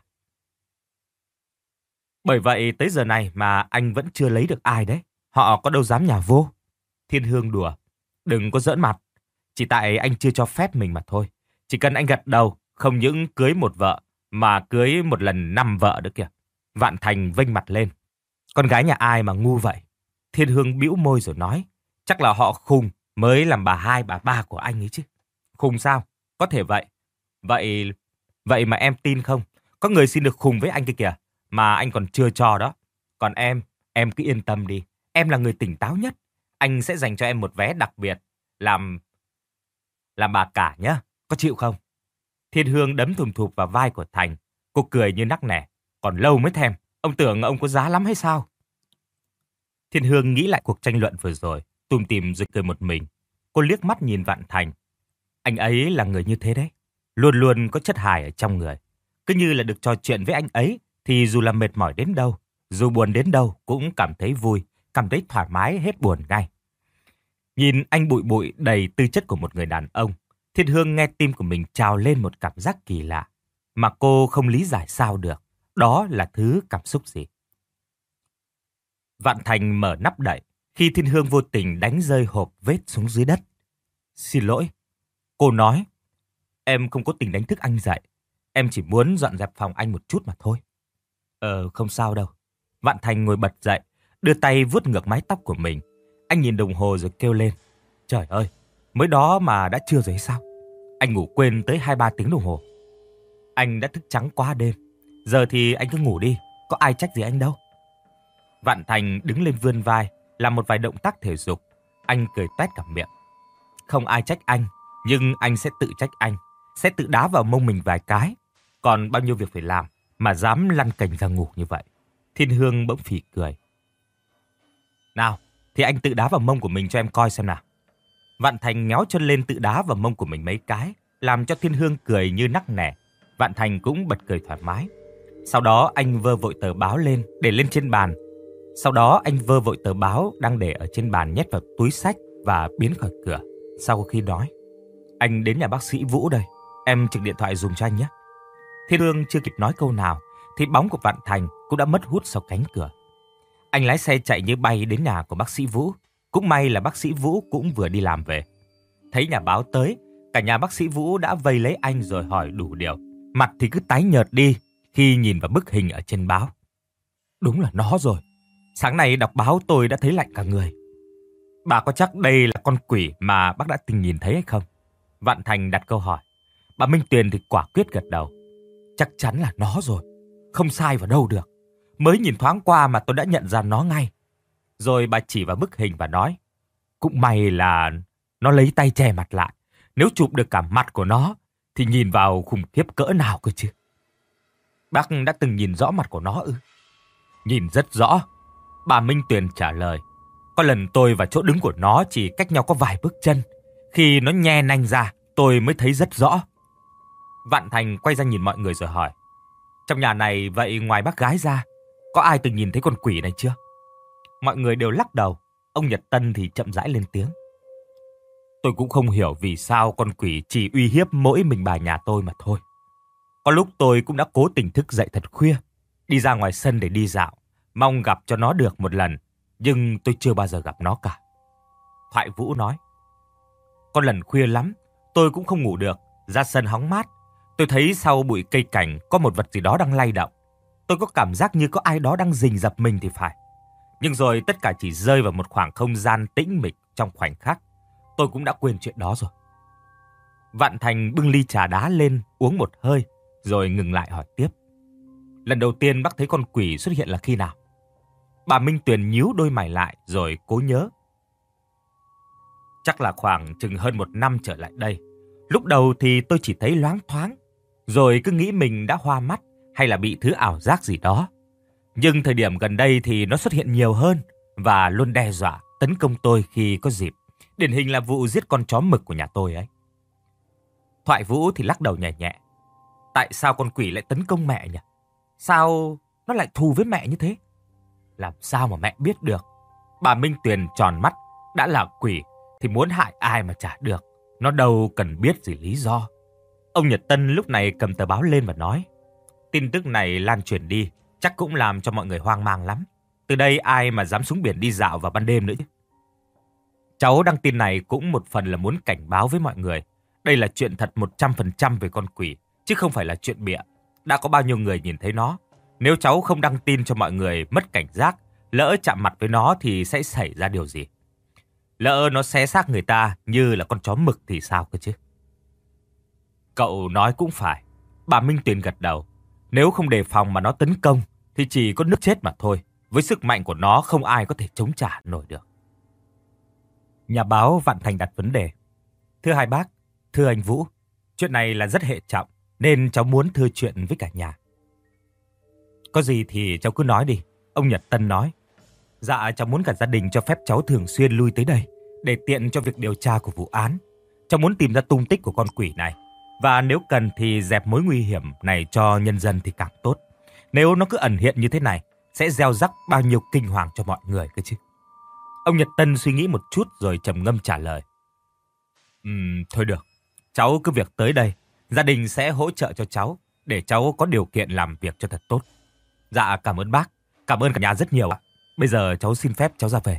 Bởi vậy tới giờ này mà anh vẫn chưa lấy được ai đấy. Họ có đâu dám nhả vô. Thiên Hương đùa: Đừng có giỡn mặt. Chỉ tại anh chưa cho phép mình mà thôi. Chỉ cần anh gật đầu, không những cưới một vợ, mà cưới một lần năm vợ nữa kìa. Vạn Thành vênh mặt lên: Con gái nhà ai mà ngu vậy? Thiên Hương bĩu môi rồi nói: Chắc là họ khùng mới làm bà hai bà ba của anh ấy chứ. Khùng sao? Có thể vậy. Vậy vậy mà em tin không? Có người xin được khùng với anh kia kìa, mà anh còn chưa cho đó. Còn em, em cứ yên tâm đi. Em là người tỉnh táo nhất. Anh sẽ dành cho em một vé đặc biệt. Làm... Làm bà cả nhá. Có chịu không? Thiên Hương đấm thùm thụp vào vai của Thành. Cô cười như nắc nẻ: Còn lâu mới thèm. Ông tưởng ông có giá lắm hay sao? Thiên Hương nghĩ lại cuộc tranh luận vừa rồi, tủm tỉm rồi cười một mình. Cô liếc mắt nhìn Vạn Thành. Anh ấy là người như thế đấy. Luôn luôn có chất hài ở trong người. Cứ như là được trò chuyện với anh ấy thì dù là mệt mỏi đến đâu, dù buồn đến đâu cũng cảm thấy vui, cảm thấy thoải mái hết buồn ngay. Nhìn anh bụi bụi đầy tư chất của một người đàn ông, Thiên Hương nghe tim của mình trào lên một cảm giác kỳ lạ, mà cô không lý giải sao được. Đó là thứ cảm xúc gì? Vạn Thành mở nắp đậy khi Thiên Hương vô tình đánh rơi hộp vết xuống dưới đất. Xin lỗi. Cô nói: Em không có tình đánh thức anh dậy. Em chỉ muốn dọn dẹp phòng anh một chút mà thôi. Ờ, không sao đâu. Vạn Thành ngồi bật dậy, đưa tay vuốt ngược mái tóc của mình. Anh nhìn đồng hồ rồi kêu lên: Trời ơi, mới đó mà đã trưa rồi hay sao? Anh ngủ quên tới hai ba tiếng đồng hồ. Anh đã thức trắng quá đêm. Giờ thì anh cứ ngủ đi, có ai trách gì anh đâu. Vạn Thành đứng lên vươn vai, làm một vài động tác thể dục. Anh cười toét cả miệng. Không ai trách anh, nhưng anh sẽ tự trách anh. Sẽ tự đá vào mông mình vài cái. Còn bao nhiêu việc phải làm mà dám lăn cành ra ngủ như vậy. Thiên Hương bỗng phì cười. Nào, thì anh tự đá vào mông của mình cho em coi xem nào. Vạn Thành ngéo chân lên tự đá vào mông của mình mấy cái, làm cho Thiên Hương cười như nắc nẻ. Vạn Thành cũng bật cười thoải mái. Sau đó anh vơ vội tờ báo lên, để lên trên bàn. Sau đó anh vơ vội tờ báo đang để ở trên bàn nhét vào túi xách và biến khỏi cửa. Sau khi nói, anh đến nhà bác sĩ Vũ đây, em trực điện thoại dùng cho anh nhé. Thiên Hương chưa kịp nói câu nào thì bóng của Vạn Thành cũng đã mất hút sau cánh cửa. Anh lái xe chạy như bay đến nhà của bác sĩ Vũ. Cũng may là bác sĩ Vũ cũng vừa đi làm về. Thấy nhà báo tới, cả nhà bác sĩ Vũ đã vây lấy anh rồi hỏi đủ điều. Mặt thì cứ tái nhợt đi khi nhìn vào bức hình ở trên báo. Đúng là nó rồi. Sáng nay đọc báo tôi đã thấy lạnh cả người. Bà có chắc đây là con quỷ mà bác đã từng nhìn thấy hay không? Vạn Thành đặt câu hỏi. Bà Minh Tuyền thì quả quyết gật đầu. Chắc chắn là nó rồi. Không sai vào đâu được. Mới nhìn thoáng qua mà tôi đã nhận ra nó ngay. Rồi bà chỉ vào bức hình và nói. Cũng may là nó lấy tay che mặt lại. Nếu chụp được cả mặt của nó thì nhìn vào khủng khiếp cỡ nào cơ chứ. Bác đã từng nhìn rõ mặt của nó ư? Nhìn rất rõ. Bà Minh Tuyền trả lời. Có lần tôi và chỗ đứng của nó chỉ cách nhau có vài bước chân. Khi nó nhe nanh ra, tôi mới thấy rất rõ. Vạn Thành quay ra nhìn mọi người rồi hỏi. Trong nhà này vậy ngoài bác gái ra, có ai từng nhìn thấy con quỷ này chưa? Mọi người đều lắc đầu. Ông Nhật Tân thì chậm rãi lên tiếng. Tôi cũng không hiểu vì sao con quỷ chỉ uy hiếp mỗi mình bà nhà tôi mà thôi. Có lúc tôi cũng đã cố tình thức dậy thật khuya, đi ra ngoài sân để đi dạo, mong gặp cho nó được một lần, nhưng tôi chưa bao giờ gặp nó cả. Thoại Vũ nói. Có lần khuya lắm, tôi cũng không ngủ được, ra sân hóng mát. Tôi thấy sau bụi cây cảnh có một vật gì đó đang lay động. Tôi có cảm giác như có ai đó đang rình rập mình thì phải. Nhưng rồi tất cả chỉ rơi vào một khoảng không gian tĩnh mịch trong khoảnh khắc. Tôi cũng đã quên chuyện đó rồi. Vạn Thành bưng ly trà đá lên uống một hơi, rồi ngừng lại hỏi tiếp. Lần đầu tiên bác thấy con quỷ xuất hiện là khi nào? Bà Minh Tuyền nhíu đôi mày lại rồi cố nhớ. Chắc là khoảng chừng hơn một năm trở lại đây. Lúc đầu thì tôi chỉ thấy loáng thoáng, rồi cứ nghĩ mình đã hoa mắt hay là bị thứ ảo giác gì đó. Nhưng thời điểm gần đây thì nó xuất hiện nhiều hơn và luôn đe dọa, tấn công tôi khi có dịp. Điển hình là vụ giết con chó mực của nhà tôi ấy. Thoại Vũ thì lắc đầu nhẹ nhẹ. Tại sao con quỷ lại tấn công mẹ nhỉ? Sao nó lại thù với mẹ như thế? Làm sao mà mẹ biết được? Bà Minh Tuyền tròn mắt. Đã là quỷ thì muốn hại ai mà chả được. Nó đâu cần biết gì lý do. Ông Nhật Tân lúc này cầm tờ báo lên và nói. Tin tức này lan truyền đi, chắc cũng làm cho mọi người hoang mang lắm. Từ đây ai mà dám xuống biển đi dạo vào ban đêm nữa chứ. Cháu đăng tin này cũng một phần là muốn cảnh báo với mọi người. Đây là chuyện thật một trăm phần trăm về con quỷ, chứ không phải là chuyện bịa. Đã có bao nhiêu người nhìn thấy nó. Nếu cháu không đăng tin cho mọi người mất cảnh giác, lỡ chạm mặt với nó thì sẽ xảy ra điều gì? Lỡ nó xé xác người ta như là con chó mực thì sao cơ chứ? Cậu nói cũng phải. Bà Minh Tuyền gật đầu. Nếu không đề phòng mà nó tấn công thì chỉ có nước chết mà thôi. Với sức mạnh của nó không ai có thể chống trả nổi được. Nhà báo Vạn Thành đặt vấn đề. Thưa hai bác, thưa anh Vũ, chuyện này là rất hệ trọng nên cháu muốn thưa chuyện với cả nhà. Có gì thì cháu cứ nói đi, ông Nhật Tân nói. Dạ, cháu muốn cả gia đình cho phép cháu thường xuyên lui tới đây để tiện cho việc điều tra của vụ án. Cháu muốn tìm ra tung tích của con quỷ này. Và nếu cần thì dẹp mối nguy hiểm này cho nhân dân thì càng tốt. Nếu nó cứ ẩn hiện như thế này, sẽ gieo rắc bao nhiêu kinh hoàng cho mọi người cơ chứ. Ông Nhật Tân suy nghĩ một chút rồi trầm ngâm trả lời. Ừm, thôi được, cháu cứ việc tới đây. Gia đình sẽ hỗ trợ cho cháu để cháu có điều kiện làm việc cho thật tốt. Dạ, cảm ơn bác, cảm ơn cả nhà rất nhiều ạ. Bây giờ cháu xin phép cháu ra về.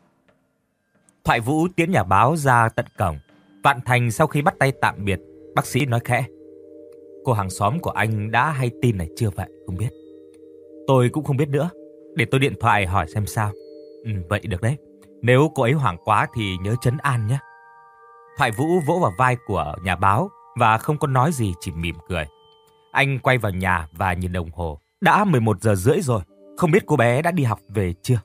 Thoại Vũ tiễn nhà báo ra tận cổng. Vạn Thành sau khi bắt tay tạm biệt, bác sĩ nói khẽ. Cô hàng xóm của anh đã hay tin này chưa vậy, không biết. Tôi cũng không biết nữa. Để tôi điện thoại hỏi xem sao. Ừ, vậy được đấy. Nếu cô ấy hoảng quá thì nhớ trấn an nhé. Thoại Vũ vỗ vào vai của nhà báo và không có nói gì, chỉ mỉm cười. Anh quay vào nhà và nhìn đồng hồ. Đã mười một giờ rưỡi rồi. Không biết cô bé đã đi học về chưa?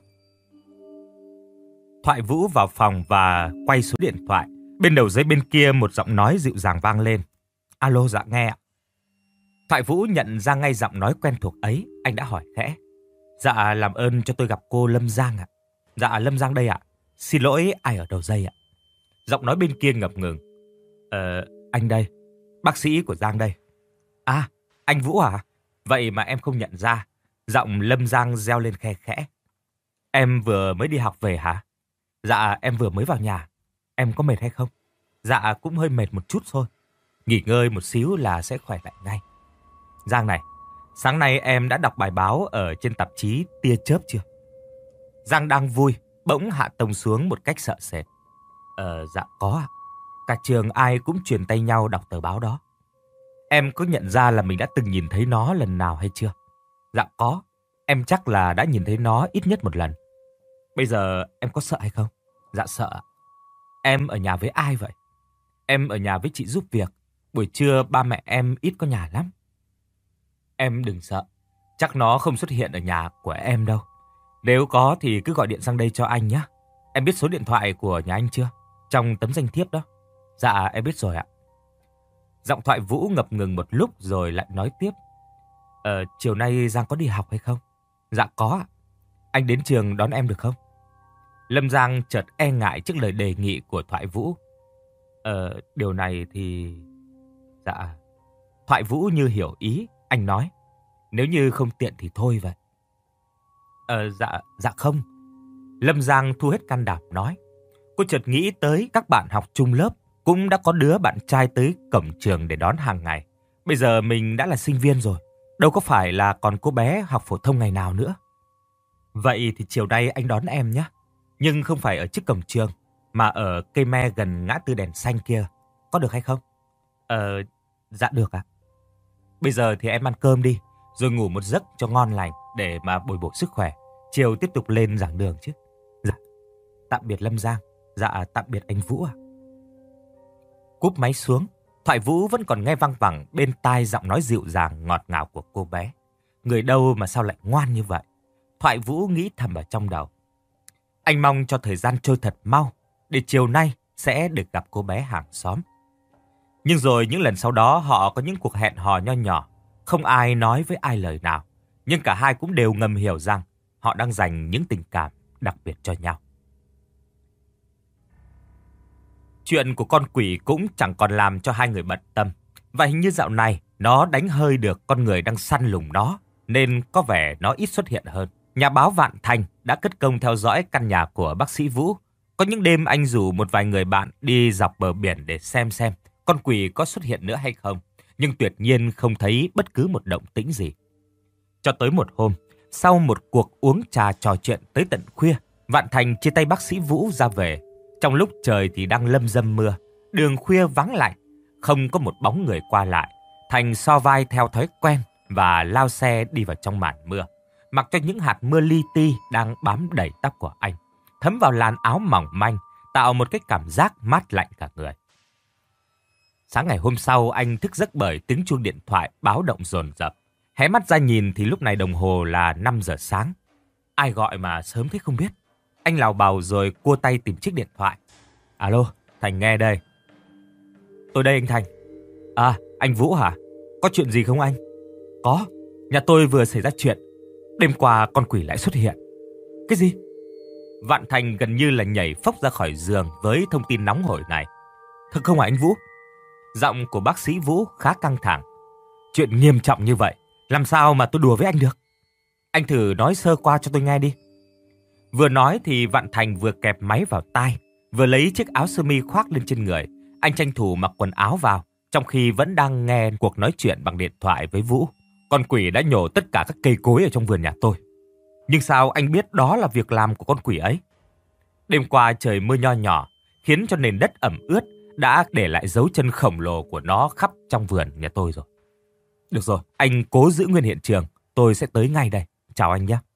Thoại Vũ vào phòng và quay số điện thoại. Bên đầu dây bên kia một giọng nói dịu dàng vang lên. Alo, dạ nghe ạ. Thoại Vũ nhận ra ngay giọng nói quen thuộc ấy. Anh đã hỏi khẽ. Dạ, làm ơn cho tôi gặp cô Lâm Giang ạ. Dạ, Lâm Giang đây ạ. Xin lỗi, ai ở đầu dây ạ? Giọng nói bên kia ngập ngừng. Ờ, anh đây, bác sĩ của Giang đây. À, anh Vũ à? Vậy mà em không nhận ra. Giọng Lâm Giang reo lên khe khẽ. Em vừa mới đi học về hả? Dạ, em vừa mới vào nhà. Em có mệt hay không? Dạ, cũng hơi mệt một chút thôi. Nghỉ ngơi một xíu là sẽ khỏe lại ngay. Giang này, sáng nay em đã đọc bài báo ở trên tạp chí Tia Chớp chưa? Giang đang vui, bỗng hạ tông xuống một cách sợ sệt. Ờ, dạ có ạ. Cả trường ai cũng truyền tay nhau đọc tờ báo đó. Em có nhận ra là mình đã từng nhìn thấy nó lần nào hay chưa? Dạ có, em chắc là đã nhìn thấy nó ít nhất một lần. Bây giờ em có sợ hay không? Dạ sợ ạ. Em ở nhà với ai vậy? Em ở nhà với chị giúp việc. Buổi trưa ba mẹ em ít có nhà lắm. Em đừng sợ. Chắc nó không xuất hiện ở nhà của em đâu. Nếu có thì cứ gọi điện sang đây cho anh nhé. Em biết số điện thoại của nhà anh chưa? Trong tấm danh thiếp đó. Dạ em biết rồi ạ. Giọng thoại Vũ ngập ngừng một lúc rồi lại nói tiếp. Ờ, chiều nay Giang có đi học hay không? Dạ có ạ. Anh đến trường đón em được không? Lâm Giang chợt e ngại trước lời đề nghị của thoại Vũ. Ờ, điều này thì... Dạ... Thoại Vũ như hiểu ý, anh nói. Nếu như không tiện thì thôi vậy. Ờ, dạ, dạ không. Lâm Giang thu hết can đảm nói. Cô chợt nghĩ tới các bạn học chung lớp. Cũng đã có đứa bạn trai tới cổng trường để đón hàng ngày. Bây giờ mình đã là sinh viên rồi. Đâu có phải là còn cô bé học phổ thông ngày nào nữa. Vậy thì chiều nay anh đón em nhé. Nhưng không phải ở trước cổng trường, mà ở cây me gần ngã tư đèn xanh kia. Có được hay không? Ờ, dạ được ạ. Bây giờ thì em ăn cơm đi, rồi ngủ một giấc cho ngon lành để mà bồi bổ sức khỏe. Chiều tiếp tục lên giảng đường chứ. Dạ, tạm biệt Lâm Giang. Dạ, tạm biệt anh Vũ ạ. Cúp máy xuống, thoại Vũ vẫn còn nghe văng vẳng bên tai giọng nói dịu dàng ngọt ngào của cô bé. Người đâu mà sao lại ngoan như vậy? Thoại Vũ nghĩ thầm ở trong đầu. Anh mong cho thời gian trôi thật mau, để chiều nay sẽ được gặp cô bé hàng xóm. Nhưng rồi những lần sau đó họ có những cuộc hẹn hò nho nhỏ, không ai nói với ai lời nào. Nhưng cả hai cũng đều ngầm hiểu rằng họ đang dành những tình cảm đặc biệt cho nhau. Chuyện của con quỷ cũng chẳng còn làm cho hai người bận tâm. Và hình như dạo này nó đánh hơi được con người đang săn lùng nó, nên có vẻ nó ít xuất hiện hơn. Nhà báo Vạn Thành đã cất công theo dõi căn nhà của bác sĩ Vũ. Có những đêm anh rủ một vài người bạn đi dọc bờ biển để xem xem con quỷ có xuất hiện nữa hay không. Nhưng tuyệt nhiên không thấy bất cứ một động tĩnh gì. Cho tới một hôm, sau một cuộc uống trà trò chuyện tới tận khuya, Vạn Thành chia tay bác sĩ Vũ ra về. Trong lúc trời thì đang lâm râm mưa, đường khuya vắng lạnh, không có một bóng người qua lại. Thành so vai theo thói quen và lao xe đi vào trong màn mưa, mặc cho những hạt mưa li ti đang bám đầy tóc của anh, thấm vào làn áo mỏng manh, tạo một cái cảm giác mát lạnh cả người. Sáng ngày hôm sau, anh thức giấc bởi tiếng chuông điện thoại báo động dồn dập. Hé mắt ra nhìn thì lúc này đồng hồ là năm giờ sáng. Ai gọi mà sớm thế không biết. Anh lào bào rồi cua tay tìm chiếc điện thoại. Alo, Thành nghe đây. Tôi đây anh Thành. À, anh Vũ hả? Có chuyện gì không anh? Có, nhà tôi vừa xảy ra chuyện. Đêm qua con quỷ lại xuất hiện. Cái gì? Vạn Thành gần như là nhảy phốc ra khỏi giường với thông tin nóng hổi này. Thật không hả anh Vũ? Giọng của bác sĩ Vũ khá căng thẳng. Chuyện nghiêm trọng như vậy, làm sao mà tôi đùa với anh được? Anh thử nói sơ qua cho tôi nghe đi. Vừa nói thì Vạn Thành vừa kẹp máy vào tai, vừa lấy chiếc áo sơ mi khoác lên trên người. Anh tranh thủ mặc quần áo vào, trong khi vẫn đang nghe cuộc nói chuyện bằng điện thoại với Vũ. Con quỷ đã nhổ tất cả các cây cối ở trong vườn nhà tôi. Nhưng sao anh biết đó là việc làm của con quỷ ấy? Đêm qua trời mưa nho nhỏ, khiến cho nền đất ẩm ướt đã để lại dấu chân khổng lồ của nó khắp trong vườn nhà tôi rồi. Được rồi, anh cố giữ nguyên hiện trường, tôi sẽ tới ngay đây. Chào anh nhé.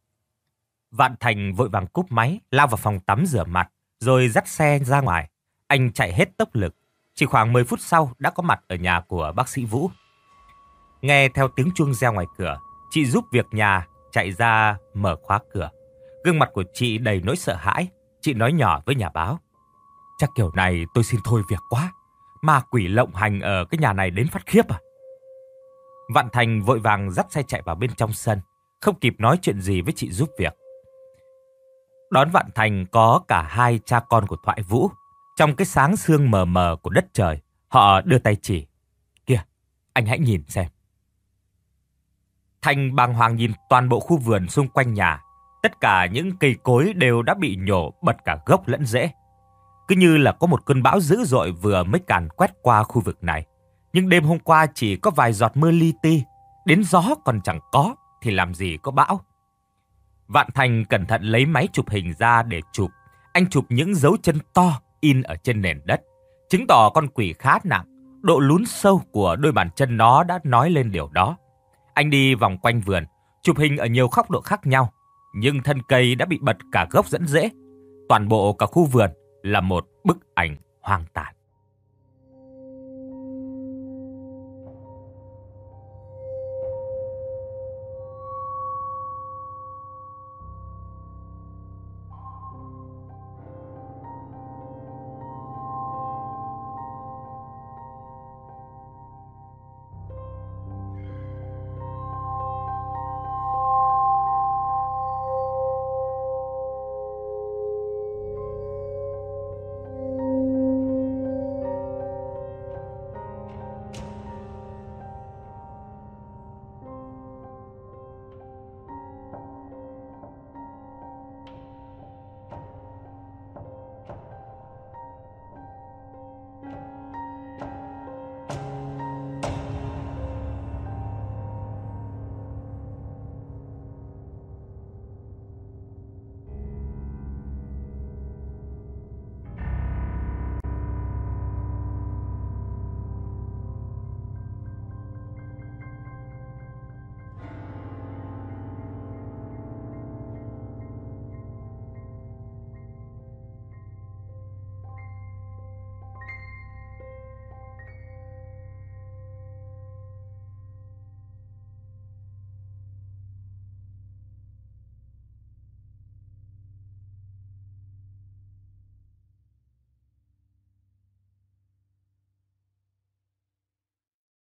Vạn Thành vội vàng cúp máy, lao vào phòng tắm rửa mặt, rồi dắt xe ra ngoài. Anh chạy hết tốc lực. Chỉ khoảng mười phút sau đã có mặt ở nhà của bác sĩ Vũ. Nghe theo tiếng chuông reo ngoài cửa, chị giúp việc nhà chạy ra mở khóa cửa. Gương mặt của chị đầy nỗi sợ hãi. Chị nói nhỏ với nhà báo. Chắc kiểu này tôi xin thôi việc quá. Ma quỷ lộng hành ở cái nhà này đến phát khiếp à? Vạn Thành vội vàng dắt xe chạy vào bên trong sân, không kịp nói chuyện gì với chị giúp việc. Đón Vạn Thành có cả hai cha con của Thoại Vũ. Trong cái sáng sương mờ mờ của đất trời, họ đưa tay chỉ. Kìa, anh hãy nhìn xem. Thành bàng hoàng nhìn toàn bộ khu vườn xung quanh nhà. Tất cả những cây cối đều đã bị nhổ bật cả gốc lẫn rễ. Cứ như là có một cơn bão dữ dội vừa mới càn quét qua khu vực này. Nhưng đêm hôm qua chỉ có vài giọt mưa li ti, đến gió còn chẳng có thì làm gì có bão. Vạn Thành cẩn thận lấy máy chụp hình ra để chụp. Anh chụp những dấu chân to in ở trên nền đất, chứng tỏ con quỷ khá nặng. Độ lún sâu của đôi bàn chân nó đã nói lên điều đó. Anh đi vòng quanh vườn, chụp hình ở nhiều góc độ khác nhau, nhưng thân cây đã bị bật cả gốc dẫn rễ. Toàn bộ cả khu vườn là một bức ảnh hoang tàn.